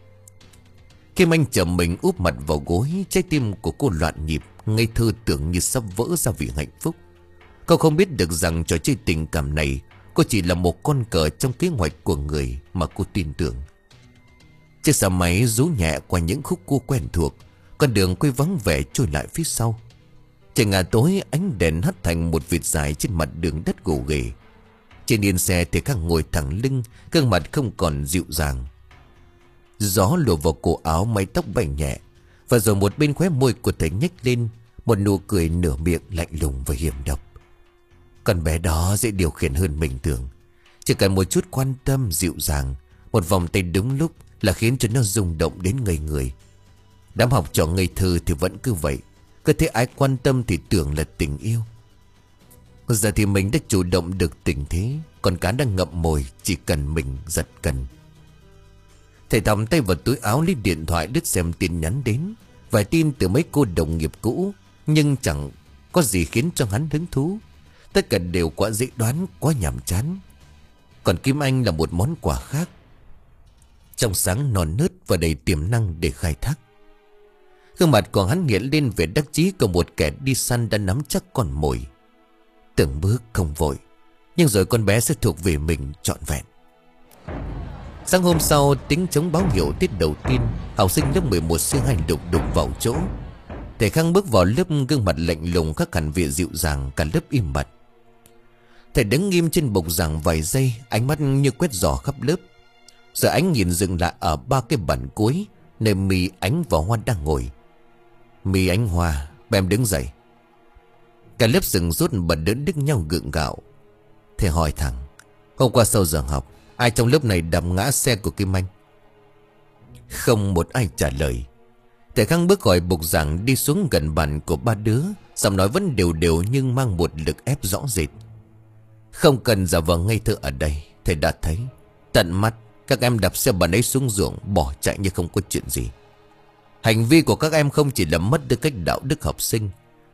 [SPEAKER 1] Kim Anh chậm mình úp mặt vào gối, trái tim của cô loạn nhịp, ngây thơ tưởng như sắp vỡ ra vì hạnh phúc. Cô không biết được rằng trò chơi tình cảm này, cô chỉ là một con cờ trong kế hoạch của người mà cô tin tưởng. Chiếc xe máy rú nhẹ qua những khúc cua quen thuộc, con đường quay vắng vẻ trôi lại phía sau. Trời ngả tối, ánh đèn hắt thành một vệt dài trên mặt đường đất gồ ghề. Trên yên xe thì Khang ngồi thẳng lưng, gương mặt không còn dịu dàng. Gió lùa vào cổ áo, mái tóc bay nhẹ, và rồi một bên khóe môi của thầy nhếch lên một nụ cười nửa miệng lạnh lùng và hiểm độc. Con bé đó dễ điều khiển hơn mình tưởng. Chỉ cần một chút quan tâm dịu dàng, một vòng tay đúng lúc là khiến cho nó rung động đến ngây người. Đám học trò ngây thơ thì vẫn cứ vậy, cứ thấy ai quan tâm thì tưởng là tình yêu. Giờ thì mình đã chủ động được tình thế, còn cá đang ngậm mồi, chỉ cần mình giật cần. Thầy thòng tay vào túi áo lấy điện thoại lướt xem tin nhắn đến. Vài tin từ mấy cô đồng nghiệp cũ, nhưng chẳng có gì khiến cho hắn hứng thú. Tất cả đều quá dễ đoán, quá nhàm chán. Còn Kim Anh là một món quà khác, trong sáng non nớt và đầy tiềm năng để khai thác. Gương mặt của hắn hiện lên vẻ đắc chí của một kẻ đi săn đã nắm chắc con mồi. Từng bước không vội, nhưng rồi con bé sẽ thuộc về mình trọn vẹn. Sáng hôm sau, tiếng trống báo hiệu tiết đầu tiên, học sinh lớp mười một C hai đục đục vào chỗ. Thầy Khang bước vào lớp, gương mặt lạnh lùng khác hẳn vẻ dịu dàng, cả lớp im bặt. Thầy đứng nghiêm trên bục giảng vài giây, ánh mắt như quét dò khắp lớp. Giờ ánh nhìn dừng lại ở ba cái bàn cuối, nơi My, Ánh và Hoa đang ngồi. My, Ánh, Hoa, bèm đứng dậy. Cả lớp sừng sốt bật đỡ đứt nhau gượng gạo. Thầy hỏi thẳng: hôm qua sau giờ học, ai trong lớp này đập ngã xe của Kim Anh? Không một ai trả lời. Thầy Khang bước khỏi bục giảng, đi xuống gần bàn của ba đứa, giọng nói vẫn đều đều nhưng mang một lực ép rõ rệt. Không cần giả vờ ngây thơ ở đây, thầy đã thấy tận mắt các em đập xe bạn ấy xuống ruộng, bỏ chạy như không có chuyện gì. Hành vi của các em không chỉ là mất tư cách đạo đức học sinh,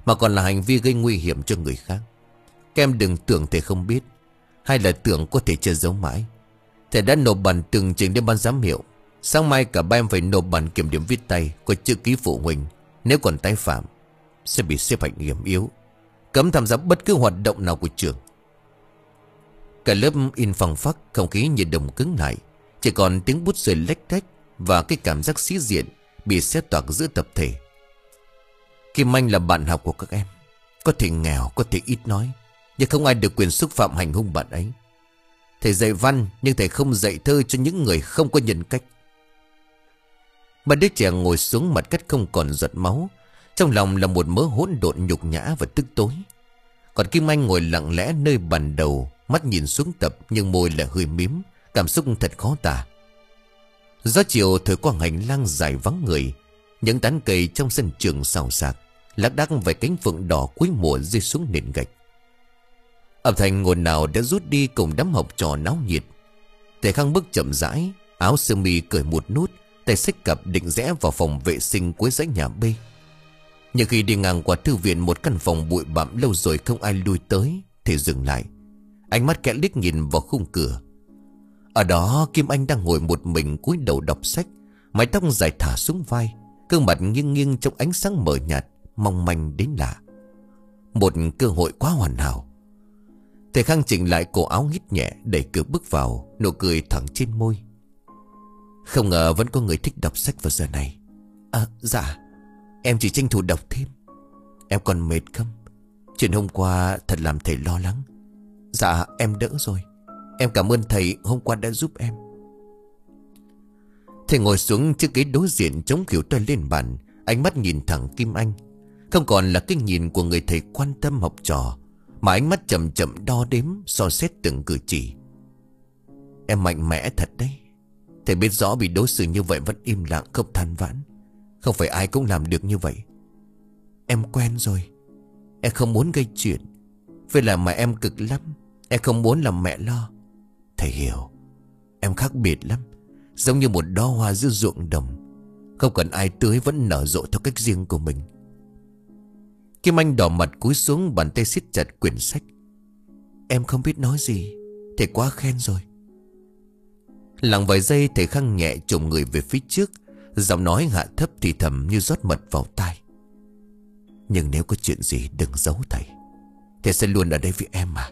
[SPEAKER 1] mà còn là hành vi gây nguy hiểm cho người khác. Các em đừng tưởng thầy không biết, hay là tưởng có thể che giấu mãi. Thầy đã nộp bản tường trình đến ban giám hiệu. Sáng mai cả ba em phải nộp bản kiểm điểm viết tay, có chữ ký phụ huynh. Nếu còn tái phạm sẽ bị xếp hạng hiểm yếu, cấm tham gia bất cứ hoạt động nào của trường. Cả lớp in phăng phắc, không khí như đồng cứng lại. Chỉ còn tiếng bút rơi lách tách và cái cảm giác sĩ diện bị xé toạc giữa tập thể. Kim Anh là bạn học của các em, có thể nghèo, có thể ít nói, nhưng không ai được quyền xúc phạm hành hung bạn ấy. Thầy dạy văn, nhưng thầy không dạy thơ cho những người không có nhân cách. Ba đứa trẻ ngồi xuống, mặt cắt không còn giọt máu. Trong lòng là một mớ hỗn độn nhục nhã và tức tối. Còn Kim Anh ngồi lặng lẽ nơi bàn đầu, mắt nhìn xuống tập nhưng môi là hơi mím, cảm xúc thật khó tả. Gió chiều thổi qua hành lang dài vắng người. Những tán cây trong sân trường xào xạc, lác đác vài cánh phượng đỏ cuối mùa rơi xuống nền gạch. Âm thanh ồn ào đã rút đi cùng đám học trò náo nhiệt. Thầy Khang bước chậm rãi, áo sơ mi cởi một nút, tay xách cặp định rẽ vào phòng vệ sinh cuối dãy nhà B. Nhưng khi đi ngang qua thư viện, một căn phòng bụi bặm lâu rồi không ai lui tới, thì dừng lại. Ánh mắt kẽ liếc nhìn vào khung cửa. Ở đó Kim Anh đang ngồi một mình cúi đầu đọc sách, mái tóc dài thả xuống vai, gương mặt nghiêng nghiêng trong ánh sáng mờ nhạt, mong manh đến lạ. Một cơ hội quá hoàn hảo. Thầy Khang chỉnh lại cổ áo hít nhẹ, đẩy cửa bước vào, nụ cười thẳng trên môi. Không ngờ vẫn có người thích đọc sách vào giờ này. À dạ, em chỉ tranh thủ đọc thêm. Em còn mệt không? Chuyện hôm qua thật làm thầy lo lắng. Dạ em đỡ rồi. Em cảm ơn thầy hôm qua đã giúp em. Thầy ngồi xuống chiếc ghế đối diện, chống khỉu tay lên bàn, ánh mắt nhìn thẳng Kim Anh. Không còn là cái nhìn của người thầy quan tâm học trò, mà ánh mắt chậm chậm đo đếm, so xét từng cử chỉ. Em mạnh mẽ thật đấy. Thầy biết rõ bị đối xử như vậy vẫn im lặng không than vãn. Không phải ai cũng làm được như vậy. Em quen rồi. Em không muốn gây chuyện. Vậy là mà em cực lắm. Em không muốn làm mẹ lo. Thầy hiểu. Em khác biệt lắm, giống như một đóa hoa giữa ruộng đồng, không cần ai tưới vẫn nở rộ theo cách riêng của mình. Kim Anh đỏ mặt cúi xuống, bàn tay siết chặt quyển sách. Em không biết nói gì. Thầy quá khen rồi. Lặng vài giây, thầy Khang nhẹ chồm người về phía trước, giọng nói hạ thấp thì thầm như rót mật vào tai. Nhưng nếu có chuyện gì đừng giấu thầy. Thầy sẽ luôn ở đây với em mà.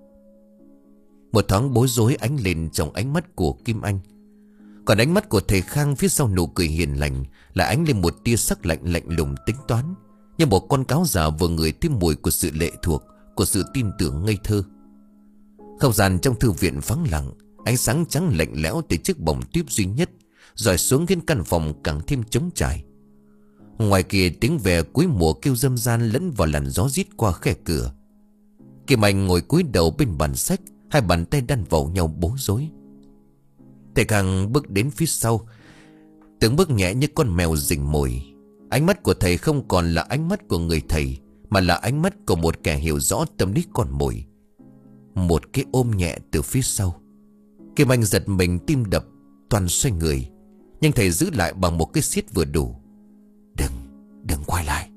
[SPEAKER 1] Một thoáng bối rối ánh lên trong ánh mắt của Kim Anh. Còn ánh mắt của thầy Khang phía sau nụ cười hiền lành là ánh lên một tia sắc lạnh lạnh lùng tính toán, như một con cáo già vừa ngửi thêm mùi của sự lệ thuộc, của sự tin tưởng ngây thơ. Không gian trong thư viện vắng lặng, ánh sáng trắng lạnh lẽo từ chiếc bồng tuyết duy nhất rọi xuống khiến căn phòng càng thêm trống trải. Ngoài kia tiếng ve cuối mùa kêu râm ran lẫn vào làn gió rít qua khe cửa. Kim Anh ngồi cúi đầu bên bàn sách, hai bàn tay đan vào nhau bối rối. Thầy Khang bước đến phía sau, từng bước nhẹ như con mèo rình mồi. Ánh mắt của thầy không còn là ánh mắt của người thầy, mà là ánh mắt của một kẻ hiểu rõ tâm lý con mồi. Một cái ôm nhẹ từ phía sau. Kim Anh giật mình, tim đập toàn xoay người, nhưng thầy giữ lại bằng một cái siết vừa đủ. Đừng, đừng quay lại.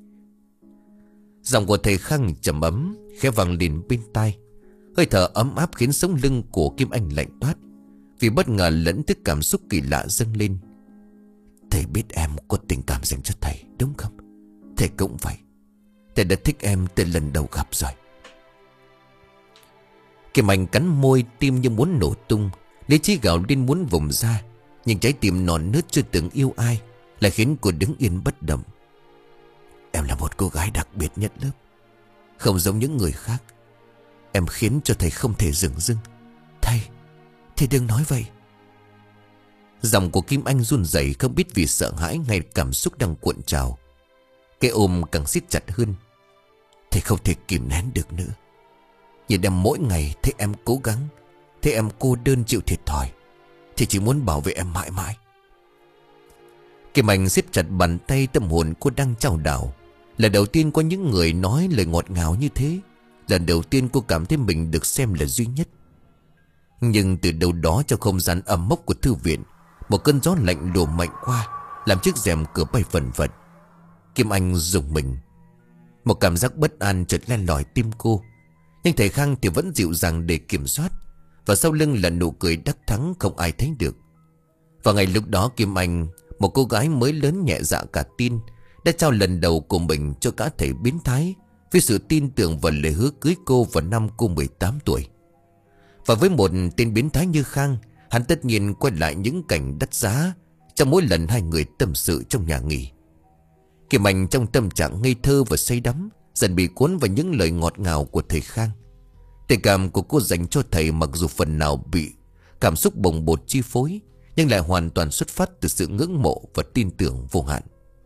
[SPEAKER 1] Giọng của thầy Khang trầm ấm, khẽ vang lên bên tai. Hơi thở ấm áp khiến sống lưng của Kim Anh lạnh toát, vì bất ngờ lẫn tức cảm xúc kỳ lạ dâng lên. Thầy biết em có tình cảm dành cho thầy, đúng không? Thầy cũng vậy. Thầy đã thích em từ lần đầu gặp rồi. Kim Anh cắn môi, tim như muốn nổ tung, lý trí gào lên muốn vùng ra, nhưng trái tim non nớt chưa từng yêu ai lại khiến cô đứng yên bất động. Em là một cô gái đặc biệt nhất lớp, không giống những người khác. Em khiến cho thầy không thể dừng dưng. Thầy, thầy đừng nói vậy. Giọng của Kim Anh run rẩy, không biết vì sợ hãi hay cảm xúc đang cuộn trào. Cái ôm càng siết chặt hơn. Thầy không thể kìm nén được nữa. Nhìn em mỗi ngày, thấy em cố gắng, thấy em cô đơn chịu thiệt thòi, thì chỉ muốn bảo vệ em mãi mãi. Kim Anh siết chặt bàn tay, tâm hồn cô đang trao đảo. Lần đầu tiên có những người nói lời ngọt ngào như thế. Lần đầu tiên cô cảm thấy mình được xem là duy nhất. Nhưng từ đâu đó trong không gian ẩm mốc của thư viện, một cơn gió lạnh đổ mạnh qua, làm chiếc rèm cửa bay phần phật. Kim Anh rùng mình. Một cảm giác bất an chợt len lỏi tim cô. Nhưng thầy Khang thì vẫn dịu dàng để kiểm soát. Và sau lưng là nụ cười đắc thắng không ai thấy được. Và ngày lúc đó Kim Anh, một cô gái mới lớn nhẹ dạ cả tin, đã trao lần đầu của mình cho cả thầy biến thái, với sự tin tưởng và lời hứa cưới cô vào năm cô mười tám tuổi. Và với một tên biến thái như Khang, hắn tất nhiên quay lại những cảnh đắt giá trong mỗi lần hai người tâm sự trong nhà nghỉ. Kim Anh trong tâm trạng ngây thơ và say đắm, dần bị cuốn vào những lời ngọt ngào của thầy Khang. Tình cảm của cô dành cho thầy mặc dù phần nào bị cảm xúc bồng bột chi phối, nhưng lại hoàn toàn xuất phát từ sự ngưỡng mộ và tin tưởng vô hạn.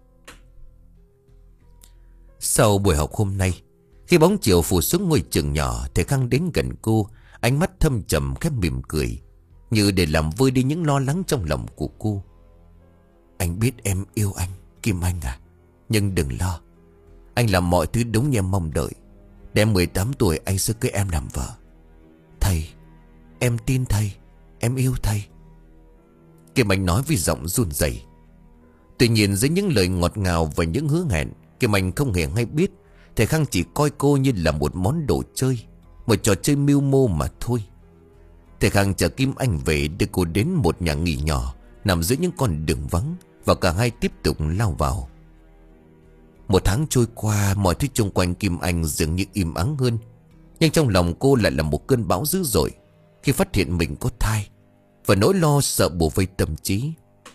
[SPEAKER 1] Sau buổi học hôm nay, khi bóng chiều phủ xuống ngôi trường nhỏ, thầy Khang đến gần cô, ánh mắt thâm trầm khép mỉm cười, như để làm vơi đi những lo lắng trong lòng của cô. Anh biết em yêu anh, Kim Anh à. Nhưng đừng lo, anh làm mọi thứ đúng như em mong đợi. Đến mười tám tuổi anh sẽ cưới em làm vợ. Thầy, em tin thầy, em yêu thầy. Kim Anh nói với giọng run rẩy. Tuy nhiên dưới những lời ngọt ngào và những hứa hẹn, Kim Anh không hề hay biết thầy Khang chỉ coi cô như là một món đồ chơi, một trò chơi mưu mô mà thôi. Thầy Khang chở Kim Anh về, đưa cô đến một nhà nghỉ nhỏ nằm giữa những con đường vắng, và cả hai tiếp tục lao vào. Một tháng trôi qua, mọi thứ xung quanh Kim Anh dường như im ắng hơn. Nhưng trong lòng cô lại là một cơn bão dữ dội khi phát hiện mình có thai, và nỗi lo sợ bủa vây tâm trí.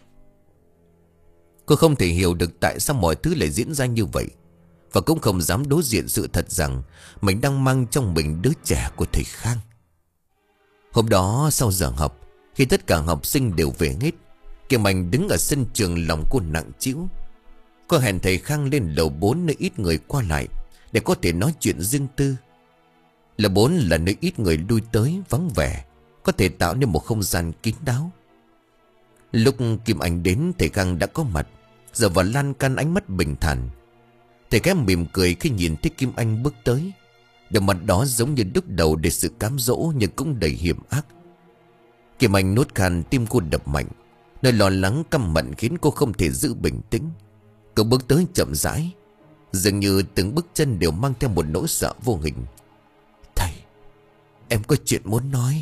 [SPEAKER 1] Cô không thể hiểu được tại sao mọi thứ lại diễn ra như vậy, và cũng không dám đối diện sự thật rằng mình đang mang trong mình đứa trẻ của thầy Khang. Hôm đó sau giờ học, khi tất cả học sinh đều về hết, Kim Anh đứng ở sân trường, lòng cô nặng trĩu. Cô hẹn thầy Khang lên lầu bốn nơi ít người qua lại để có thể nói chuyện riêng tư. Lầu bốn là nơi ít người lui tới, vắng vẻ, có thể tạo nên một không gian kín đáo. Lúc Kim Anh đến, thầy Khang đã có mặt, giờ vào lan can, ánh mắt bình thản. Thầy khẽ mỉm cười khi nhìn thấy Kim Anh bước tới. Đôi mặt đó giống như đúc đầu để sự cám dỗ, nhưng cũng đầy hiểm ác. Kim Anh nuốt khan, tim cô đập mạnh. Nơi lo lắng căm mận khiến cô không thể giữ bình tĩnh. Cô bước tới chậm rãi, dường như từng bước chân đều mang theo một nỗi sợ vô hình. Thầy, em có chuyện muốn nói.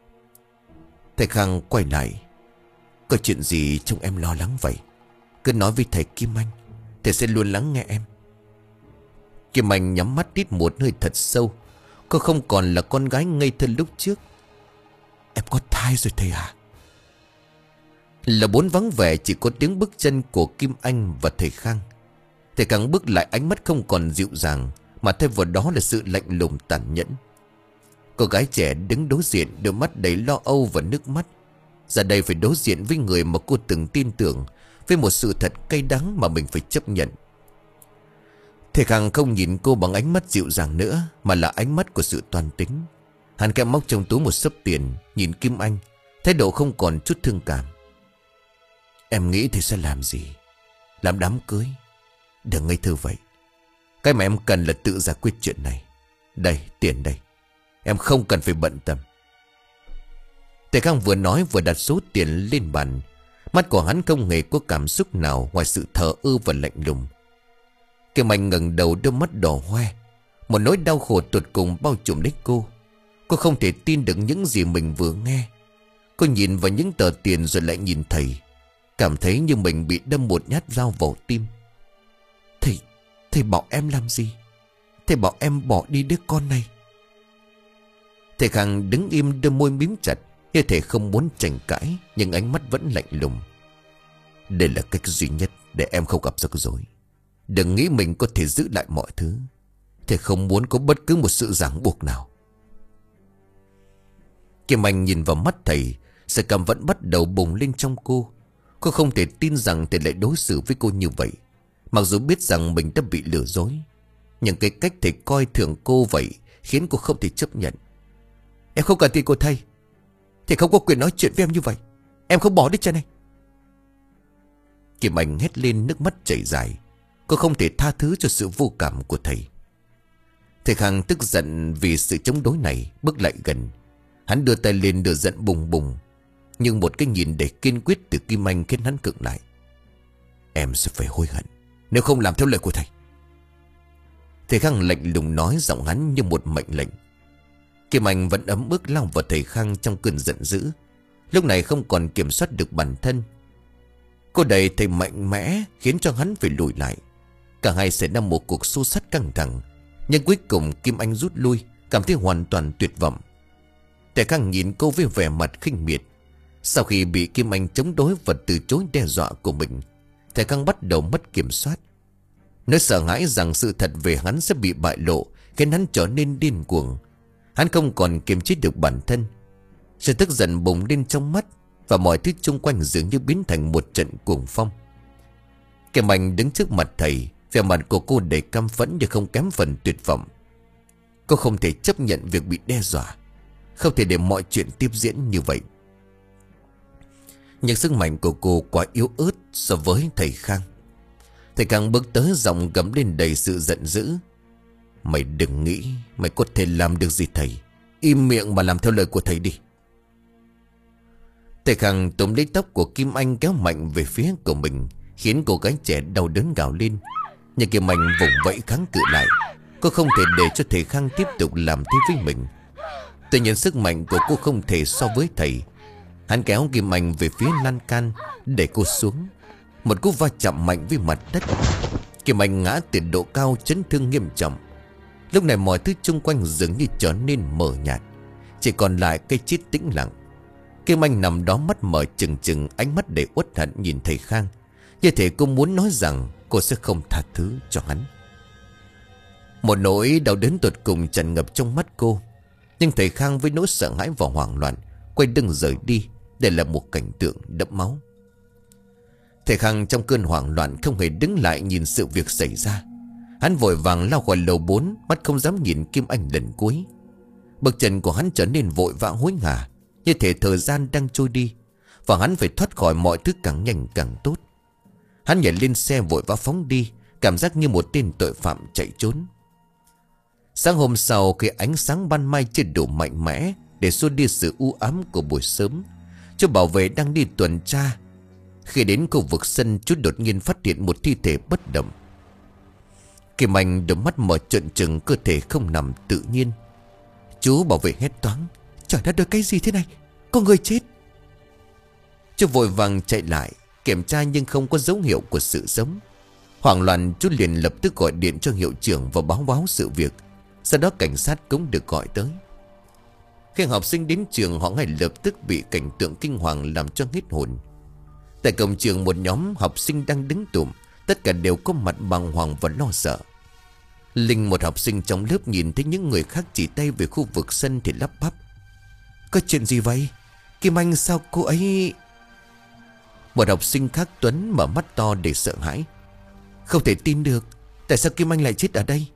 [SPEAKER 1] Thầy Khang quay lại. Có chuyện gì trông em lo lắng vậy? Cứ nói với thầy Kim Anh, thầy sẽ luôn lắng nghe em. Kim Anh nhắm mắt hít một hơi thật sâu. Cô không còn là con gái ngây thơ lúc trước. Em có thai rồi thầy à? Là bốn vắng vẻ, chỉ có tiếng bước chân của Kim Anh và thầy Khang. Thầy càng bước lại, ánh mắt không còn dịu dàng, mà thay vào đó là sự lạnh lùng tàn nhẫn. Cô gái trẻ đứng đối diện, đôi mắt đầy lo âu và nước mắt. Giờ đây phải đối diện với người mà cô từng tin tưởng, với một sự thật cay đắng mà mình phải chấp nhận. Thầy Khang không nhìn cô bằng ánh mắt dịu dàng nữa, mà là ánh mắt của sự toan tính. Hắn kẹp móc trong túi một xấp tiền, nhìn Kim Anh, thái độ không còn chút thương cảm. Em nghĩ thì sẽ làm gì? Làm đám cưới? Đừng ngây thơ vậy. Cái mà em cần là tự giải quyết chuyện này. Đây, tiền đây. Em không cần phải bận tâm. Thầy Khang vừa nói vừa đặt số tiền lên bàn. Mắt của hắn không hề có cảm xúc nào ngoài sự thờ ơ và lạnh lùng. Kim Anh ngẩng đầu, đôi mắt đỏ hoe. Một nỗi đau khổ tột cùng bao trùm lấy cô. Cô không thể tin được những gì mình vừa nghe. Cô nhìn vào những tờ tiền rồi lại nhìn thầy, cảm thấy như mình bị đâm một nhát dao vào tim. Thầy, thầy bảo em làm gì? Thầy bảo em bỏ đi đứa con này. Thầy Khang đứng im, đôi môi mím chặt, như thể không muốn tranh cãi, nhưng ánh mắt vẫn lạnh lùng. Đây là cách duy nhất để em không gặp rắc rối. Đừng nghĩ mình có thể giữ lại mọi thứ. Thầy không muốn có bất cứ một sự ràng buộc nào. Kim Anh nhìn vào mắt thầy, sự cảm vẫn bắt đầu bùng lên trong cô. Cô không thể tin rằng thầy lại đối xử với cô như vậy, mặc dù biết rằng mình đã bị lừa dối. Nhưng cái cách thầy coi thường cô vậy khiến cô không thể chấp nhận. Em không cần tiền của thầy. Thầy không có quyền nói chuyện với em như vậy. Em không bỏ đứa trẻ này. Kim Anh hét lên, nước mắt chảy dài. Cô không thể tha thứ cho sự vô cảm của thầy. Thầy Khang tức giận vì sự chống đối này, bước lại gần. Hắn đưa tay lên, đưa giận bùng bùng. Nhưng một cái nhìn đầy kiên quyết từ Kim Anh khiến hắn khựng lại. Em sẽ phải hối hận nếu không làm theo lời của thầy. Thầy Khang lạnh lùng nói, giọng hắn như một mệnh lệnh. Kim Anh vẫn ấm ức lao vào thầy Khang trong cơn giận dữ. Lúc này không còn kiểm soát được bản thân. Cô đẩy thầy mạnh mẽ khiến cho hắn phải lùi lại. Cả hai xảy ra một cuộc xô xát căng thẳng. Nhưng cuối cùng Kim Anh rút lui, cảm thấy hoàn toàn tuyệt vọng. Thầy Khang nhìn cô với vẻ mặt khinh miệt. Sau khi bị Kim Anh chống đối và từ chối đe dọa của mình, thầy Khang bắt đầu mất kiểm soát. Nỗi sợ hãi rằng sự thật về hắn sẽ bị bại lộ khiến hắn trở nên điên cuồng. Hắn không còn kiềm chế được bản thân. Sự tức giận bùng lên trong mắt, và mọi thứ xung quanh dường như biến thành một trận cuồng phong. Kim Anh đứng trước mặt thầy, vẻ mặt của cô đầy căm phẫn nhưng không kém phần tuyệt vọng. Cô không thể chấp nhận việc bị đe dọa, không thể để mọi chuyện tiếp diễn như vậy. Nhưng sức mạnh của cô quá yếu ớt so với thầy Khang. Thầy Khang bước tới, giọng gầm lên đầy sự giận dữ. Mày đừng nghĩ mày có thể làm được gì thầy. Im miệng mà làm theo lời của thầy đi. Thầy Khang túm lấy tóc của Kim Anh kéo mạnh về phía của mình, khiến cô gái trẻ đau đớn gào lên. Nhưng Kim Anh vùng vẫy kháng cự lại. Cô không thể để cho thầy Khang tiếp tục làm thế với mình. Tuy nhiên sức mạnh của cô không thể so với thầy. Hắn kéo Kim Anh về phía lan can, để cô xuống. Một cú va chạm mạnh với mặt đất. Kim Anh ngã từ độ cao, chấn thương nghiêm trọng. Lúc này mọi thứ xung quanh dường như trở nên mờ nhạt, chỉ còn lại cái chết tĩnh lặng. Kim Anh nằm đó mắt mở trừng trừng, ánh mắt đầy uất hận nhìn thầy Khang, như thể cô muốn nói rằng cô sẽ không tha thứ cho hắn. Một nỗi đau đớn tột cùng tràn ngập trong mắt cô. Nhưng thầy Khang với nỗi sợ hãi và hoảng loạn quay lưng rời đi, để là một cảnh tượng đẫm máu. Thầy Khang trong cơn hoảng loạn không hề đứng lại nhìn sự việc xảy ra. Hắn vội vàng lao khỏi lầu bốn, mắt không dám nhìn Kim Anh lần cuối. Bước chân của hắn trở nên vội vã hối hả, như thể thời gian đang trôi đi, và hắn phải thoát khỏi mọi thứ càng nhanh càng tốt. Hắn nhảy lên xe vội vã phóng đi, cảm giác như một tên tội phạm chạy trốn. Sáng hôm sau, khi ánh sáng ban mai chưa đủ mạnh mẽ để xua đi sự u ám của buổi sớm, chú bảo vệ đang đi tuần tra. Khi đến khu vực sân, chú đột nhiên phát hiện một thi thể bất động. Kim Anh đôi mắt mở trợn trừng, cơ thể không nằm tự nhiên. Chú bảo vệ hét toáng: Trời đất ơi, cái gì thế này? Có người chết! Chú vội vàng chạy lại kiểm tra nhưng không có dấu hiệu của sự sống. Hoảng loạn, chú liền lập tức gọi điện cho hiệu trưởng và báo báo sự việc. Sau đó cảnh sát cũng được gọi tới. Khi học sinh đến trường, họ ngay lập tức bị cảnh tượng kinh hoàng làm cho hết hồn. Tại cổng trường, một nhóm học sinh đang đứng tụm, tất cả đều có mặt bàng hoàng và lo sợ. Linh, một học sinh trong lớp, nhìn thấy những người khác chỉ tay về khu vực sân thì lắp bắp: Có chuyện gì vậy? Kim Anh sao cô ấy... Một học sinh khác, Tuấn, mở mắt to để sợ hãi: Không thể tin được, tại sao Kim Anh lại chết ở đây?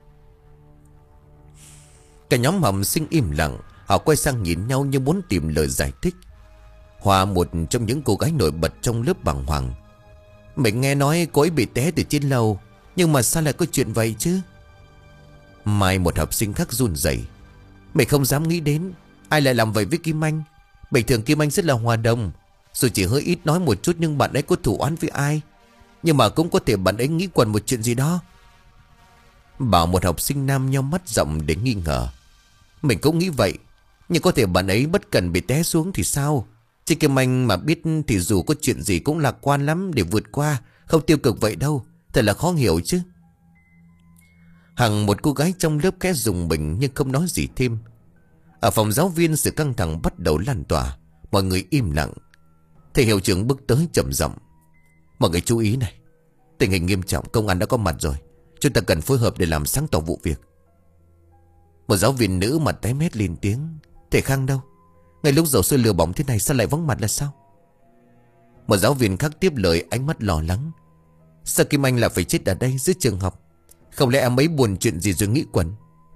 [SPEAKER 1] Cả nhóm học sinh im lặng. Họ quay sang nhìn nhau như muốn tìm lời giải thích. Hòa, một trong những cô gái nổi bật trong lớp, bàng hoàng: Mình nghe nói cô ấy bị té từ trên lầu, nhưng mà sao lại có chuyện vậy chứ? Mai, một học sinh khác, run rẩy: Mình không dám nghĩ đến ai lại làm vậy với Kim Anh. Bình thường Kim Anh rất là hòa đồng, dù chỉ hơi ít nói một chút, nhưng bạn ấy có thù oán với ai. Nhưng mà cũng có thể bạn ấy nghĩ quẩn một chuyện gì đó. Bảo, một học sinh nam, nheo mắt rộng để nghi ngờ: Mình cũng nghĩ vậy, nhưng có thể bạn ấy bất cẩn bị té xuống thì sao? Chứ Kim Anh mà biết thì dù có chuyện gì cũng lạc quan lắm để vượt qua, không tiêu cực vậy đâu. Thật là khó hiểu chứ. Hằng, một cô gái trong lớp, khẽ rùng mình nhưng không nói gì thêm. Ở phòng giáo viên, sự căng thẳng bắt đầu lan tỏa. Mọi người im lặng. Thầy hiệu trưởng bước tới trầm giọng: Mọi người chú ý này, tình hình nghiêm trọng, công an đã có mặt rồi. Chúng ta cần phối hợp để làm sáng tỏ vụ việc. Một giáo viên nữ mặt tái mét lên tiếng: Thầy Khang đâu? Ngay lúc dầu sôi lửa bỏng thế này sao lại vắng mặt là sao? Một giáo viên khác tiếp lời, ánh mắt lo lắng: Sao Kim Anh lại phải chết ở đây giữa trường học? Không lẽ em ấy buồn chuyện gì rồi nghĩ quẩn?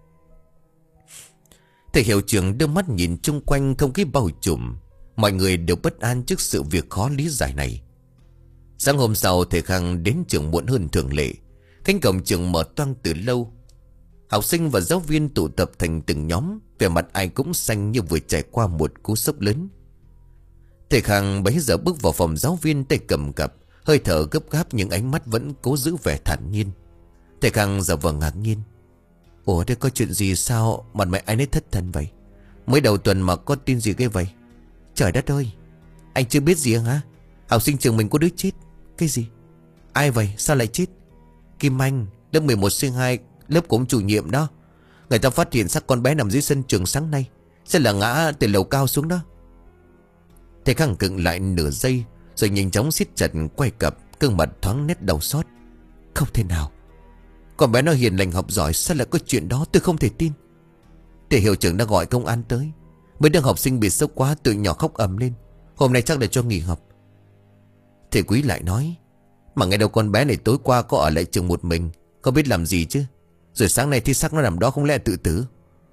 [SPEAKER 1] Thầy hiệu trưởng đưa mắt nhìn chung quanh, không khí bao trùm. Mọi người đều bất an trước sự việc khó lý giải này. Sáng hôm sau, thầy Khang đến trường muộn hơn thường lệ. Cánh cổng trường mở toang từ lâu. Học sinh và giáo viên tụ tập thành từng nhóm, vẻ mặt ai cũng xanh như vừa trải qua một cú sốc lớn. Thầy Khang bấy giờ bước vào phòng giáo viên, tay cầm cặp, hơi thở gấp gáp nhưng ánh mắt vẫn cố giữ vẻ thản nhiên. Thầy Khang giả vờ ngạc nhiên: Ủa thế có chuyện gì sao mặt mày anh ấy thất thần vậy? Mới đầu tuần mà có tin gì ghê vậy? Trời đất ơi, anh chưa biết gì hả? Học sinh trường mình có đứa chết. Cái gì? Ai vậy? Sao lại chết? Kim Anh, lớp mười một C hai, lớp của ông chủ nhiệm đó. Người ta phát hiện xác con bé nằm dưới sân trường sáng nay. Sẽ là ngã từ lầu cao xuống đó. Thầy Khang cựng lại nửa giây, rồi nhanh chóng siết chặt quay cặp, gương mặt thoáng nét đau xót. Không thể nào, con bé nó hiền lành học giỏi, sao lại có chuyện đó? Tôi không thể tin. Thầy hiệu trưởng đã gọi công an tới. Mấy đứa học sinh bị sốc quá, tụi nhỏ khóc ầm lên. Hôm nay chắc là cho nghỉ học. Thầy Quý lại nói, mà ngày đầu con bé này tối qua có ở lại trường một mình, không biết làm gì chứ. Rồi sáng nay thì xác nó nằm đó, không lẽ tự tử?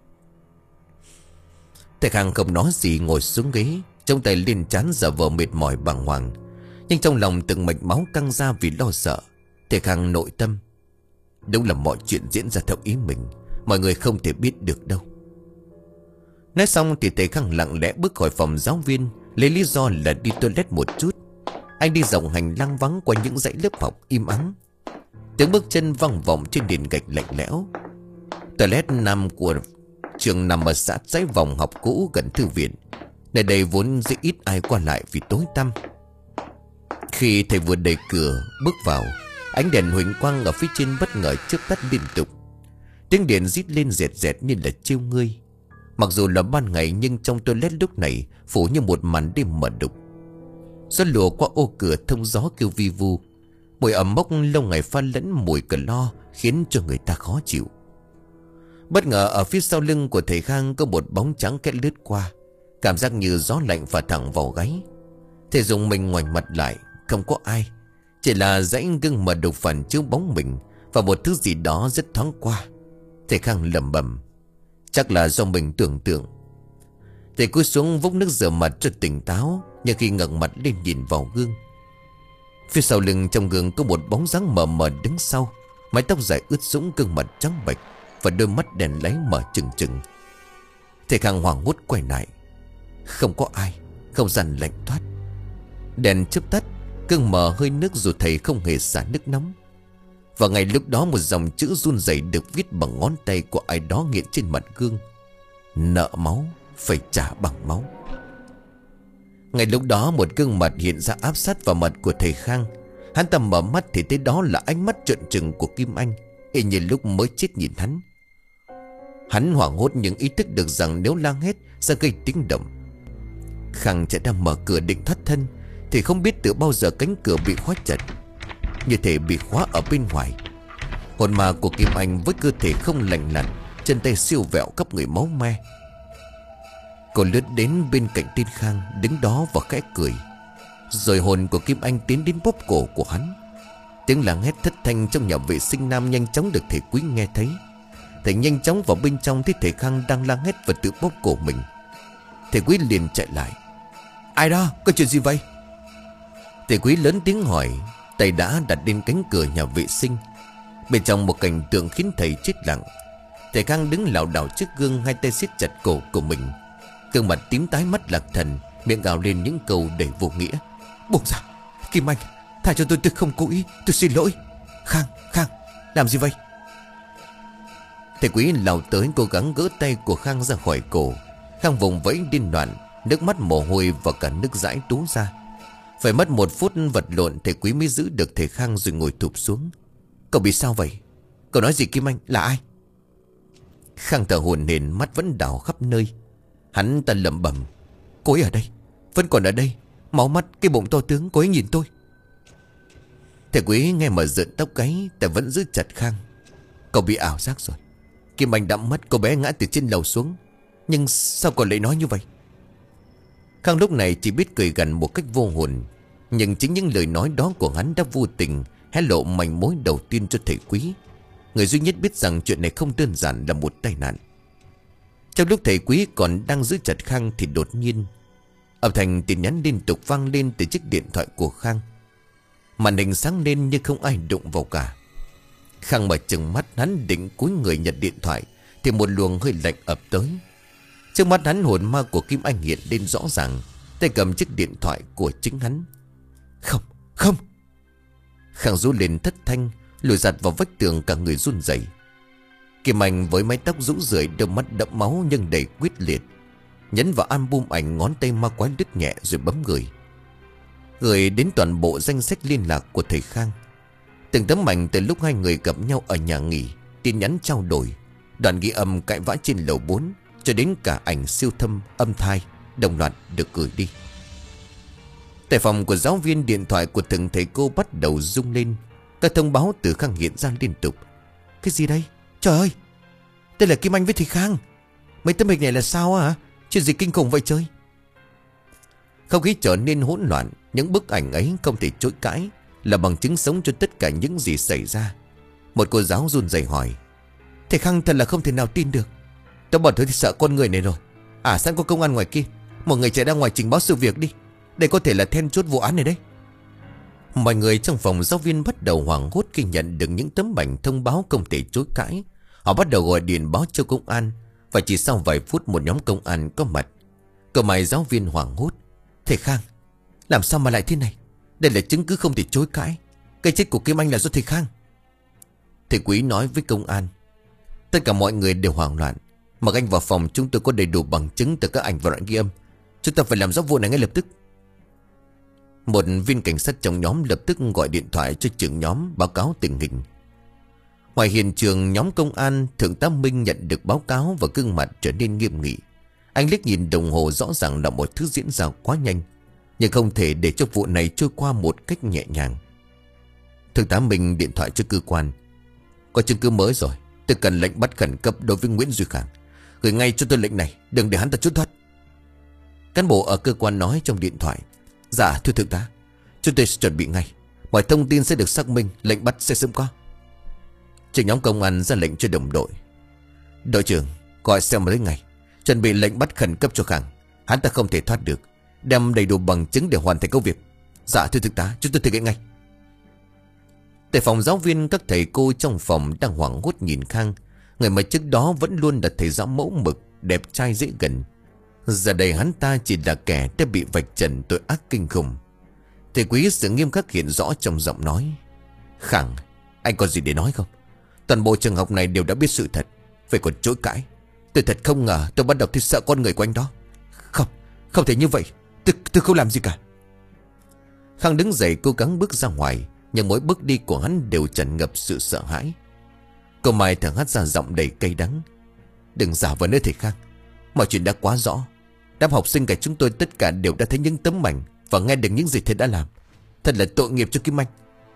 [SPEAKER 1] Thầy Khang không nói gì, ngồi xuống ghế, trong tay lên trán giờ vờ mệt mỏi bàng hoàng. Nhưng trong lòng từng mạch máu căng ra vì lo sợ. Thầy Khang nội tâm, đúng là mọi chuyện diễn ra theo ý mình, mọi người không thể biết được đâu. Nói xong thì thầy Khang lặng lẽ bước khỏi phòng giáo viên, lấy lý do là đi toilet một chút. Anh đi dòng hành lang vắng qua những dãy lớp học im ắng. Tiếng bước chân vang vọng trên nền gạch lạnh lẽo. Toilet nam của trường nằm ở sát dãy vòng học cũ gần thư viện. Nơi đây vốn dĩ ít ai qua lại vì tối tăm. Khi thầy vừa đẩy cửa bước vào, ánh đèn huỳnh quang ở phía trên bất ngờ chớp tắt liên tục. Tiếng điện rít lên rẹt rẹt như là trêu ngươi. Mặc dù là ban ngày nhưng trong toilet lúc này phủ như một màn đêm mờ đục. Gió lùa qua ô cửa thông gió kêu vi vu. Mùi ẩm mốc lâu ngày pha lẫn mùi cờ lo khiến cho người ta khó chịu. Bất ngờ ở phía sau lưng của thầy Khang có một bóng trắng kẽ lướt qua. Cảm giác như gió lạnh phả thẳng vào gáy. Thầy dùng mình ngoảnh mặt lại, không có ai. Chỉ là dãy gương mờ đục phản chiếu bóng mình và một thứ gì đó rất thoáng qua. Thầy Khang lẩm bẩm, chắc là do mình tưởng tượng. Thầy cúi xuống vốc nước rửa mặt cho tỉnh táo. Nhưng khi ngẩng mặt lên nhìn vào gương, phía sau lưng trong gương có một bóng dáng mờ mờ đứng sau. Mái tóc dài ướt sũng, gương mặt trắng bệch và đôi mắt đèn láy mở trừng trừng. Thầy Khang hoảng hốt quay lại. Không có ai, không gian lạnh toát. Đèn chớp tắt, gương mờ hơi nước dù thầy không hề xả nước nóng. Và ngay lúc đó một dòng chữ run rẩy được viết bằng ngón tay của ai đó nghiện trên mặt gương: nợ máu phải trả bằng máu. Ngay lúc đó một gương mặt hiện ra áp sát vào mặt của thầy Khang. Hắn ta mở mắt thì thấy đó là ánh mắt trợn trừng của Kim Anh, y như lúc mới chết nhìn hắn. Hắn hoảng hốt nhưng ý thức được rằng nếu la hét sẽ gây tiếng động. Khang chạy ra mở cửa định thoát thân thì không biết từ bao giờ cánh cửa bị khóa chặt, như thể bị khóa ở bên ngoài. Hồn ma của Kim Anh với cơ thể không lành lặn, chân tay siêu vẹo khắp người máu me. Cô lướt đến bên cạnh tên Khang đứng đó và khẽ cười. Rồi hồn của Kim Anh tiến đến bóp cổ của hắn. Tiếng la hét thất thanh trong nhà vệ sinh nam nhanh chóng được thầy Quý nghe thấy. Thầy nhanh chóng vào bên trong thấy thầy Khang đang la hét và tự bóp cổ mình. Thầy Quý liền chạy lại. Ai đó, có chuyện gì vậy? Thầy Quý lớn tiếng hỏi. Tay đã đặt lên cánh cửa nhà vệ sinh. Bên trong một cảnh tượng khiến thầy chết lặng. Thầy Khang đứng lảo đảo trước gương, hai tay siết chặt cổ của mình. Gương mặt tím tái, mắt lạc thần, miệng gào lên những câu đầy vô nghĩa. Buông ra, Kim Anh, tha cho tôi, tôi không cố ý, tôi xin lỗi. Khang, Khang, làm gì vậy? Thầy Quý lao tới cố gắng gỡ tay của Khang ra khỏi cổ. Khang vùng vẫy điên loạn, nước mắt mồ hôi và cả nước dãi túa ra. Phải mất một phút vật lộn thầy Quý mới giữ được thầy Khang rồi ngồi thụp xuống. Cậu bị sao vậy? Cậu nói gì Kim Anh, là ai? Khang thở hổn hển, mắt vẫn đảo khắp nơi. Hắn ta lẩm bẩm. Cô ấy ở đây, vẫn còn ở đây. Máu mắt, cái bụng to tướng, cô ấy nhìn tôi. Thầy Quý nghe mà rợn tóc gáy,แต่vẫn giữ chặt Khang. Cậu bị ảo giác rồi. Kim Anh đã mất, cô bé ngã từ trên lầu xuống. Nhưng sao cậu lại nói như vậy? Khang lúc này chỉ biết cười gằn một cách vô hồn. Nhưng chính những lời nói đó của hắn đã vô tình hé lộ manh mối đầu tiên cho thầy Quý. Người duy nhất biết rằng chuyện này không đơn giản là một tai nạn. Trong lúc thầy Quý còn đang giữ chặt Khang thì đột nhiên âm thanh tin nhắn liên tục vang lên từ chiếc điện thoại của Khang. Màn hình sáng lên nhưng không ai đụng vào cả. Khang mở chừng mắt, hắn định cúi người nhận điện thoại thì một luồng hơi lạnh ập tới. Trước mắt hắn hồn ma của Kim Anh hiện lên rõ ràng, tay cầm chiếc điện thoại của chính hắn. Không, không. Khang rú lên thất thanh, lùi giặt vào vách tường, cả người run rẩy. Kim Anh với mái tóc rũ rượi, đôi mắt đẫm máu nhưng đầy quyết liệt, nhấn vào album ảnh, ngón tay ma quái đứt nhẹ rồi bấm gửi. Gửi đến toàn bộ danh sách liên lạc của thầy Khang. Từng tấm ảnh từ lúc hai người gặp nhau ở nhà nghỉ, tin nhắn trao đổi, đoạn ghi âm cãi vã trên lầu bốn, cho đến cả ảnh siêu thâm âm thai đồng loạt được gửi đi. Tại phòng của giáo viên, điện thoại của từng thầy cô bắt đầu rung lên. Các thông báo từ Khang hiện ra liên tục. Cái gì đây? Trời ơi, đây là Kim Anh với thầy Khang. Mấy tấm hình này là sao hả? Chuyện gì kinh khủng vậy trời? Không khí trở nên hỗn loạn. Những bức ảnh ấy không thể chối cãi, là bằng chứng sống cho tất cả những gì xảy ra. Một cô giáo run rẩy hỏi: thầy Khang thật là không thể nào tin được. Tao bọn tôi thì sợ con người này rồi. À, sẵn có công an ngoài kia, một người chạy ra ngoài trình báo sự việc đi. Đây có thể là then chốt vụ án này đấy. Mọi người trong phòng giáo viên bắt đầu hoảng hốt khi nhận được những tấm ảnh thông báo không thể chối cãi. Họ bắt đầu gọi điện báo cho công an. Và chỉ sau vài phút một nhóm công an có mặt. Cậu mày giáo viên hoảng hốt: thầy Khang, làm sao mà lại thế này? Đây là chứng cứ không thể chối cãi. Cái chết của Kim Anh là do thầy Khang. Thầy Quý nói với công an: tất cả mọi người đều hoảng loạn. Mặc anh vào phòng, chúng tôi có đầy đủ bằng chứng từ các ảnh và đoạn ghi âm. Chúng ta phải làm rõ vụ này ngay lập tức. Một viên cảnh sát trong nhóm lập tức gọi điện thoại cho trưởng nhóm báo cáo tình hình. Ngoài hiện trường, nhóm công an, Thượng tá Minh nhận được báo cáo và gương mặt trở nên nghiêm nghị. Anh liếc nhìn đồng hồ, rõ ràng là một thứ diễn ra quá nhanh, nhưng không thể để cho vụ này trôi qua một cách nhẹ nhàng. Thượng tá Minh điện thoại cho cơ quan: có chứng cứ mới rồi, tôi cần lệnh bắt khẩn cấp đối với Nguyễn Duy Khang. Gửi ngay cho tôi lệnh này, đừng để hắn ta trốn thoát. Cán bộ ở cơ quan nói trong điện thoại: dạ thưa thượng tá, chúng tôi sẽ chuẩn bị ngay. Mọi thông tin sẽ được xác minh, lệnh bắt sẽ sớm có. Trưởng nhóm công an ra lệnh cho đồng đội: đội trưởng, gọi xe mới ngay, chuẩn bị lệnh bắt khẩn cấp cho Khang. Hắn ta không thể thoát được, đem đầy đủ bằng chứng để hoàn thành công việc. Dạ thưa thượng tá, chúng tôi thực hiện ngay. Tại phòng giáo viên, các thầy cô trong phòng đang hoảng hốt nhìn Khang, người mà trước đó vẫn luôn là thầy giáo mẫu mực, đẹp trai dễ gần. Giờ đây hắn ta chỉ là kẻ đã bị vạch trần tội ác kinh khủng. Thầy Quý sự nghiêm khắc hiện rõ trong giọng nói: Khang, anh có gì để nói không? Toàn bộ trường học này đều đã biết sự thật, vậy còn chối cãi? Tôi thật không ngờ tôi bắt đầu thấy sợ con người của anh đó. Không, không thể như vậy. Tôi, tôi không làm gì cả. Khang đứng dậy cố gắng bước ra ngoài, nhưng mỗi bước đi của hắn đều tràn ngập sự sợ hãi. Cô Mai thở hắt ra giọng đầy cay đắng: đừng giả vờ nữa thầy Khang. Mọi chuyện đã quá rõ. Đám học sinh cả chúng tôi tất cả đều đã thấy những tấm ảnh và nghe được những gì thầy đã làm. Thật là tội nghiệp cho Kim Anh.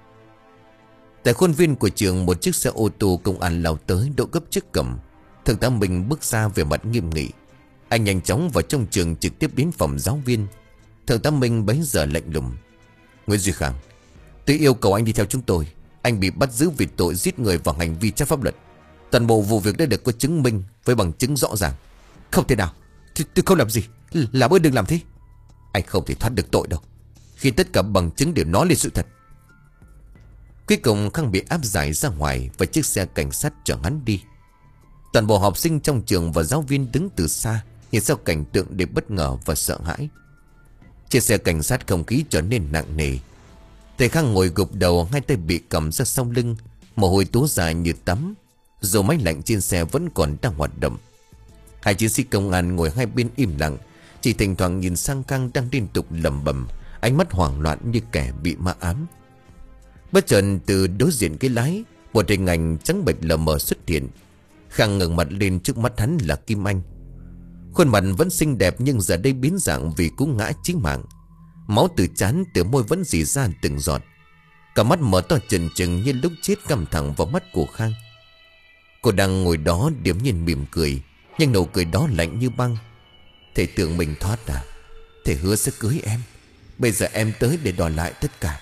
[SPEAKER 1] Tại khuôn viên của trường, một chiếc xe ô tô công an lao tới đỗ gấp trước cổng. Thượng tá Minh bước ra về mặt nghiêm nghị. Anh nhanh chóng vào trong trường, trực tiếp đến phòng giáo viên. Thượng tá Minh bấy giờ lạnh lùng: Nguyễn Duy Khang, tôi yêu cầu anh đi theo chúng tôi. Anh bị bắt giữ vì tội giết người và hành vi trái pháp luật. Toàn bộ vụ việc đã được có chứng minh với bằng chứng rõ ràng. Không thể nào. Tôi, tôi không làm gì. Làm ơn đừng làm thế. Anh không thể thoát được tội đâu, khi tất cả bằng chứng đều nói lên sự thật. Cuối cùng Khang bị áp giải ra ngoài và chiếc xe cảnh sát chở hắn đi. Toàn bộ học sinh trong trường và giáo viên đứng từ xa, nhìn sau cảnh tượng để bất ngờ và sợ hãi. Trên xe cảnh sát không khí trở nên nặng nề. Thầy Khang ngồi gục đầu, hai tay bị cầm ra sau lưng, mồ hôi túa dài như tắm. Dù máy lạnh trên xe vẫn còn đang hoạt động. Hai chiến sĩ công an ngồi hai bên im lặng, chỉ thỉnh thoảng nhìn sang Khang đang liên tục lẩm bẩm, ánh mắt hoảng loạn như kẻ bị ma ám. Bất chợt từ đối diện cái lái, một hình ảnh trắng bệch lờ mờ xuất hiện. Khang ngẩng mặt lên, trước mắt hắn là Kim Anh. Khuôn mặt vẫn xinh đẹp nhưng giờ đây biến dạng vì cú ngã chí mạng. Máu từ trán, từ môi vẫn rỉ ra từng giọt. Cả mắt mở to trừng trừng như lúc chết, cắm thẳng vào mắt của Khang. Cô đang ngồi đó điềm nhiên mỉm cười, nhưng nụ cười đó lạnh như băng. Thầy tưởng mình thoát à? Thầy hứa sẽ cưới em. Bây giờ em tới để đòi lại tất cả.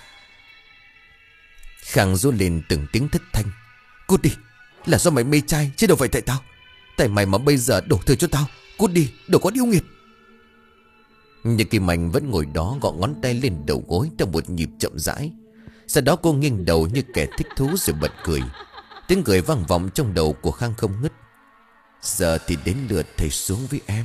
[SPEAKER 1] Khang rú lên từng tiếng thất thanh: Cút đi, là do mày mê trai chứ đâu phải tại tao. Tại mày mà bây giờ đổ thừa cho tao. Cút đi, đồ có yêu nghiệt. Nhưng Kim Anh vẫn ngồi đó, gõ ngón tay lên đầu gối theo một nhịp chậm rãi. Sau đó cô nghiêng đầu như kẻ thích thú rồi bật cười. Tiếng cười vang vọng trong đầu của Khang không ngứt. Giờ thì đến lượt thầy xuống với em.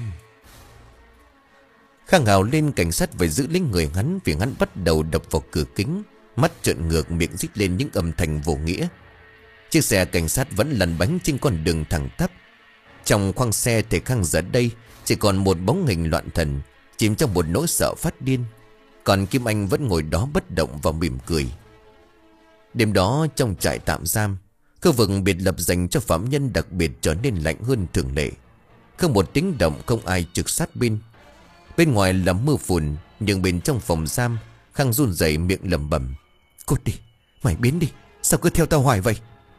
[SPEAKER 1] Khang hào lên, cảnh sát phải giữ lấy người hắn, vì hắn bắt đầu đập vào cửa kính, mắt trợn ngược, miệng rít lên những âm thanh vô nghĩa. Chiếc xe cảnh sát vẫn lăn bánh trên con đường thẳng tắp. Trong khoang xe thầy Khang giờ đây chỉ còn một bóng hình loạn thần, chìm trong một nỗi sợ phát điên. Còn Kim Anh vẫn ngồi đó bất động và mỉm cười. Đêm đó trong trại tạm giam, khu vực biệt lập dành cho phạm nhân đặc biệt trở nên lạnh hơn thường lệ. Không một tiếng động, không ai trực sát bên. Bên ngoài là mưa phùn, nhưng bên trong phòng giam, Khang run rẩy miệng lẩm bẩm: "Cút đi, mày biến đi, sao cứ theo tao hoài vậy?"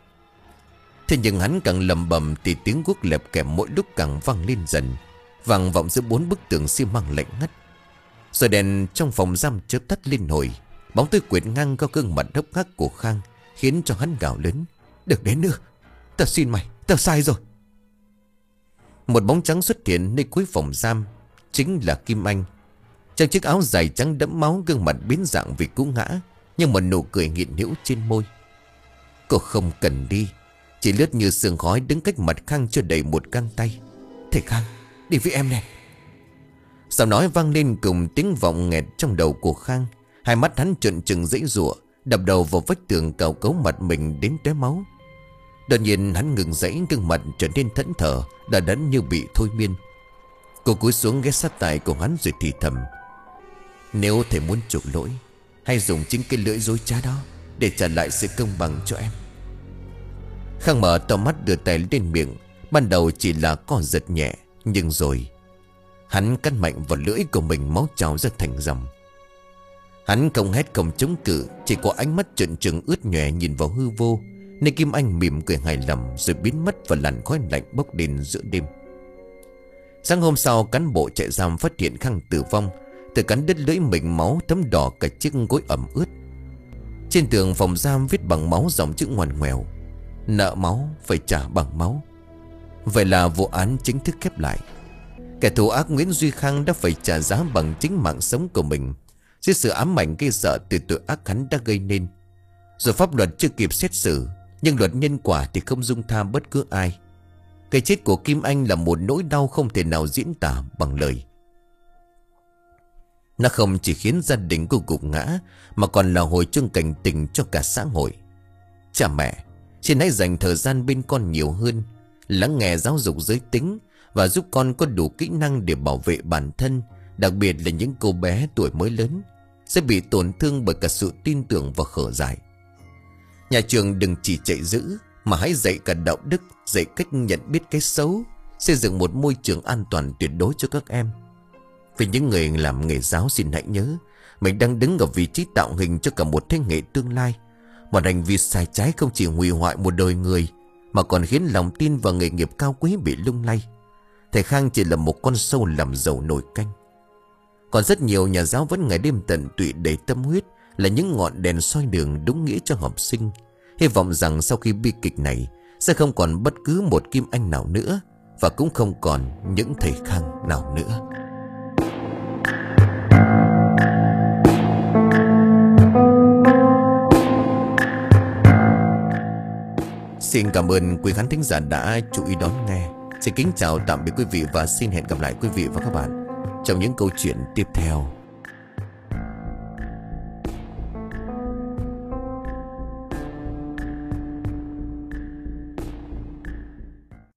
[SPEAKER 1] Thế nhưng hắn càng lẩm bẩm thì tiếng guốc lẹp kẹp mỗi lúc càng vang lên dần, vang vọng giữa bốn bức tường xi măng lạnh ngắt. Rồi đèn trong phòng giam chớp tắt liên hồi. Bóng tối quệt ngang qua gương mặt hốc hác của Khang khiến cho hắn gào lớn: "Đừng đến nữa, tao xin mày, tao sai rồi." Một bóng trắng xuất hiện nơi cuối phòng giam, chính là Kim Anh. Trong chiếc áo dài trắng đẫm máu, gương mặt biến dạng vì cú ngã, nhưng một nụ cười nghiện hữu trên môi. Cô không cần đi, chỉ lướt như sương khói đứng cách mặt Khang chưa đầy một găng tay. "Thầy Khang, đi với em nè." Giọng nói vang lên cùng tiếng vọng nghẹt trong đầu của Khang. Hai mắt hắn trợn trừng giãy giụa, đập đầu vào vách tường cào cấu mặt mình đến tóe máu. Đột nhiên hắn ngừng giãy, gương mặt trở nên thẫn thờ, đờ đẫn như bị thôi miên. Cô cúi xuống ghé sát tai của hắn rồi thì thầm: "Nếu thầy muốn chuộc lỗi, hãy dùng chính cái lưỡi dối trá đó để trả lại sự công bằng cho em." Khang mở to mắt, đưa tay lên miệng. Ban đầu chỉ là co giật nhẹ, nhưng rồi hắn cắn mạnh vào lưỡi của mình, máu trào ra thành dòng. Hắn không hét không chống cự, chỉ có ánh mắt trợn trừng ướt nhòe nhìn vào hư vô, nên Kim Anh mỉm cười hài lòng rồi biến mất vào làn khói lạnh bốc lên giữa đêm. Sáng hôm sau, cán bộ trại giam phát hiện Khang tử vong, từ cắn đứt lưỡi mình, máu thấm đỏ cả chiếc gối ẩm ướt. Trên tường phòng giam viết bằng máu dòng chữ ngoằn ngoèo: "Nợ máu phải trả bằng máu." Vậy là vụ án chính thức khép lại. Kẻ thù ác Nguyễn Duy Khang đã phải trả giá bằng chính mạng sống của mình, dưới sự ám ảnh gây sợ từ tội ác hắn đã gây nên. Rồi pháp luật chưa kịp xét xử, nhưng luật nhân quả thì không dung tha bất cứ ai. Cái chết của Kim Anh là một nỗi đau không thể nào diễn tả bằng lời. Nó không chỉ khiến gia đình cô gục ngã, mà còn là hồi chuông cảnh tỉnh cho cả xã hội. Cha mẹ, xin hãy dành thời gian bên con nhiều hơn, lắng nghe giáo dục giới tính và giúp con có đủ kỹ năng để bảo vệ bản thân, đặc biệt là những cô bé tuổi mới lớn sẽ bị tổn thương bởi cả sự tin tưởng và khở dại. Nhà trường đừng chỉ dạy dữ, mà hãy dạy cả đạo đức, dạy cách nhận biết cái xấu, xây dựng một môi trường an toàn tuyệt đối cho các em. Vì những người làm nghề giáo, xin hãy nhớ, mình đang đứng ở vị trí tạo hình cho cả một thế hệ tương lai. Một hành vi sai trái không chỉ hủy hoại một đời người, mà còn khiến lòng tin vào nghề nghiệp cao quý bị lung lay. Thầy Khang chỉ là một con sâu làm dầu nồi canh. Còn rất nhiều nhà giáo vẫn ngày đêm tận tụy đầy tâm huyết, là những ngọn đèn soi đường đúng nghĩa cho học sinh. Hy vọng rằng sau khi bi kịch này sẽ không còn bất cứ một Kim Anh nào nữa, và cũng không còn những thầy Khang nào nữa. Xin cảm ơn quý khán thính giả đã chú ý đón nghe. Xin kính chào tạm biệt quý vị và xin hẹn gặp lại quý vị và các bạn trong những câu chuyện tiếp theo.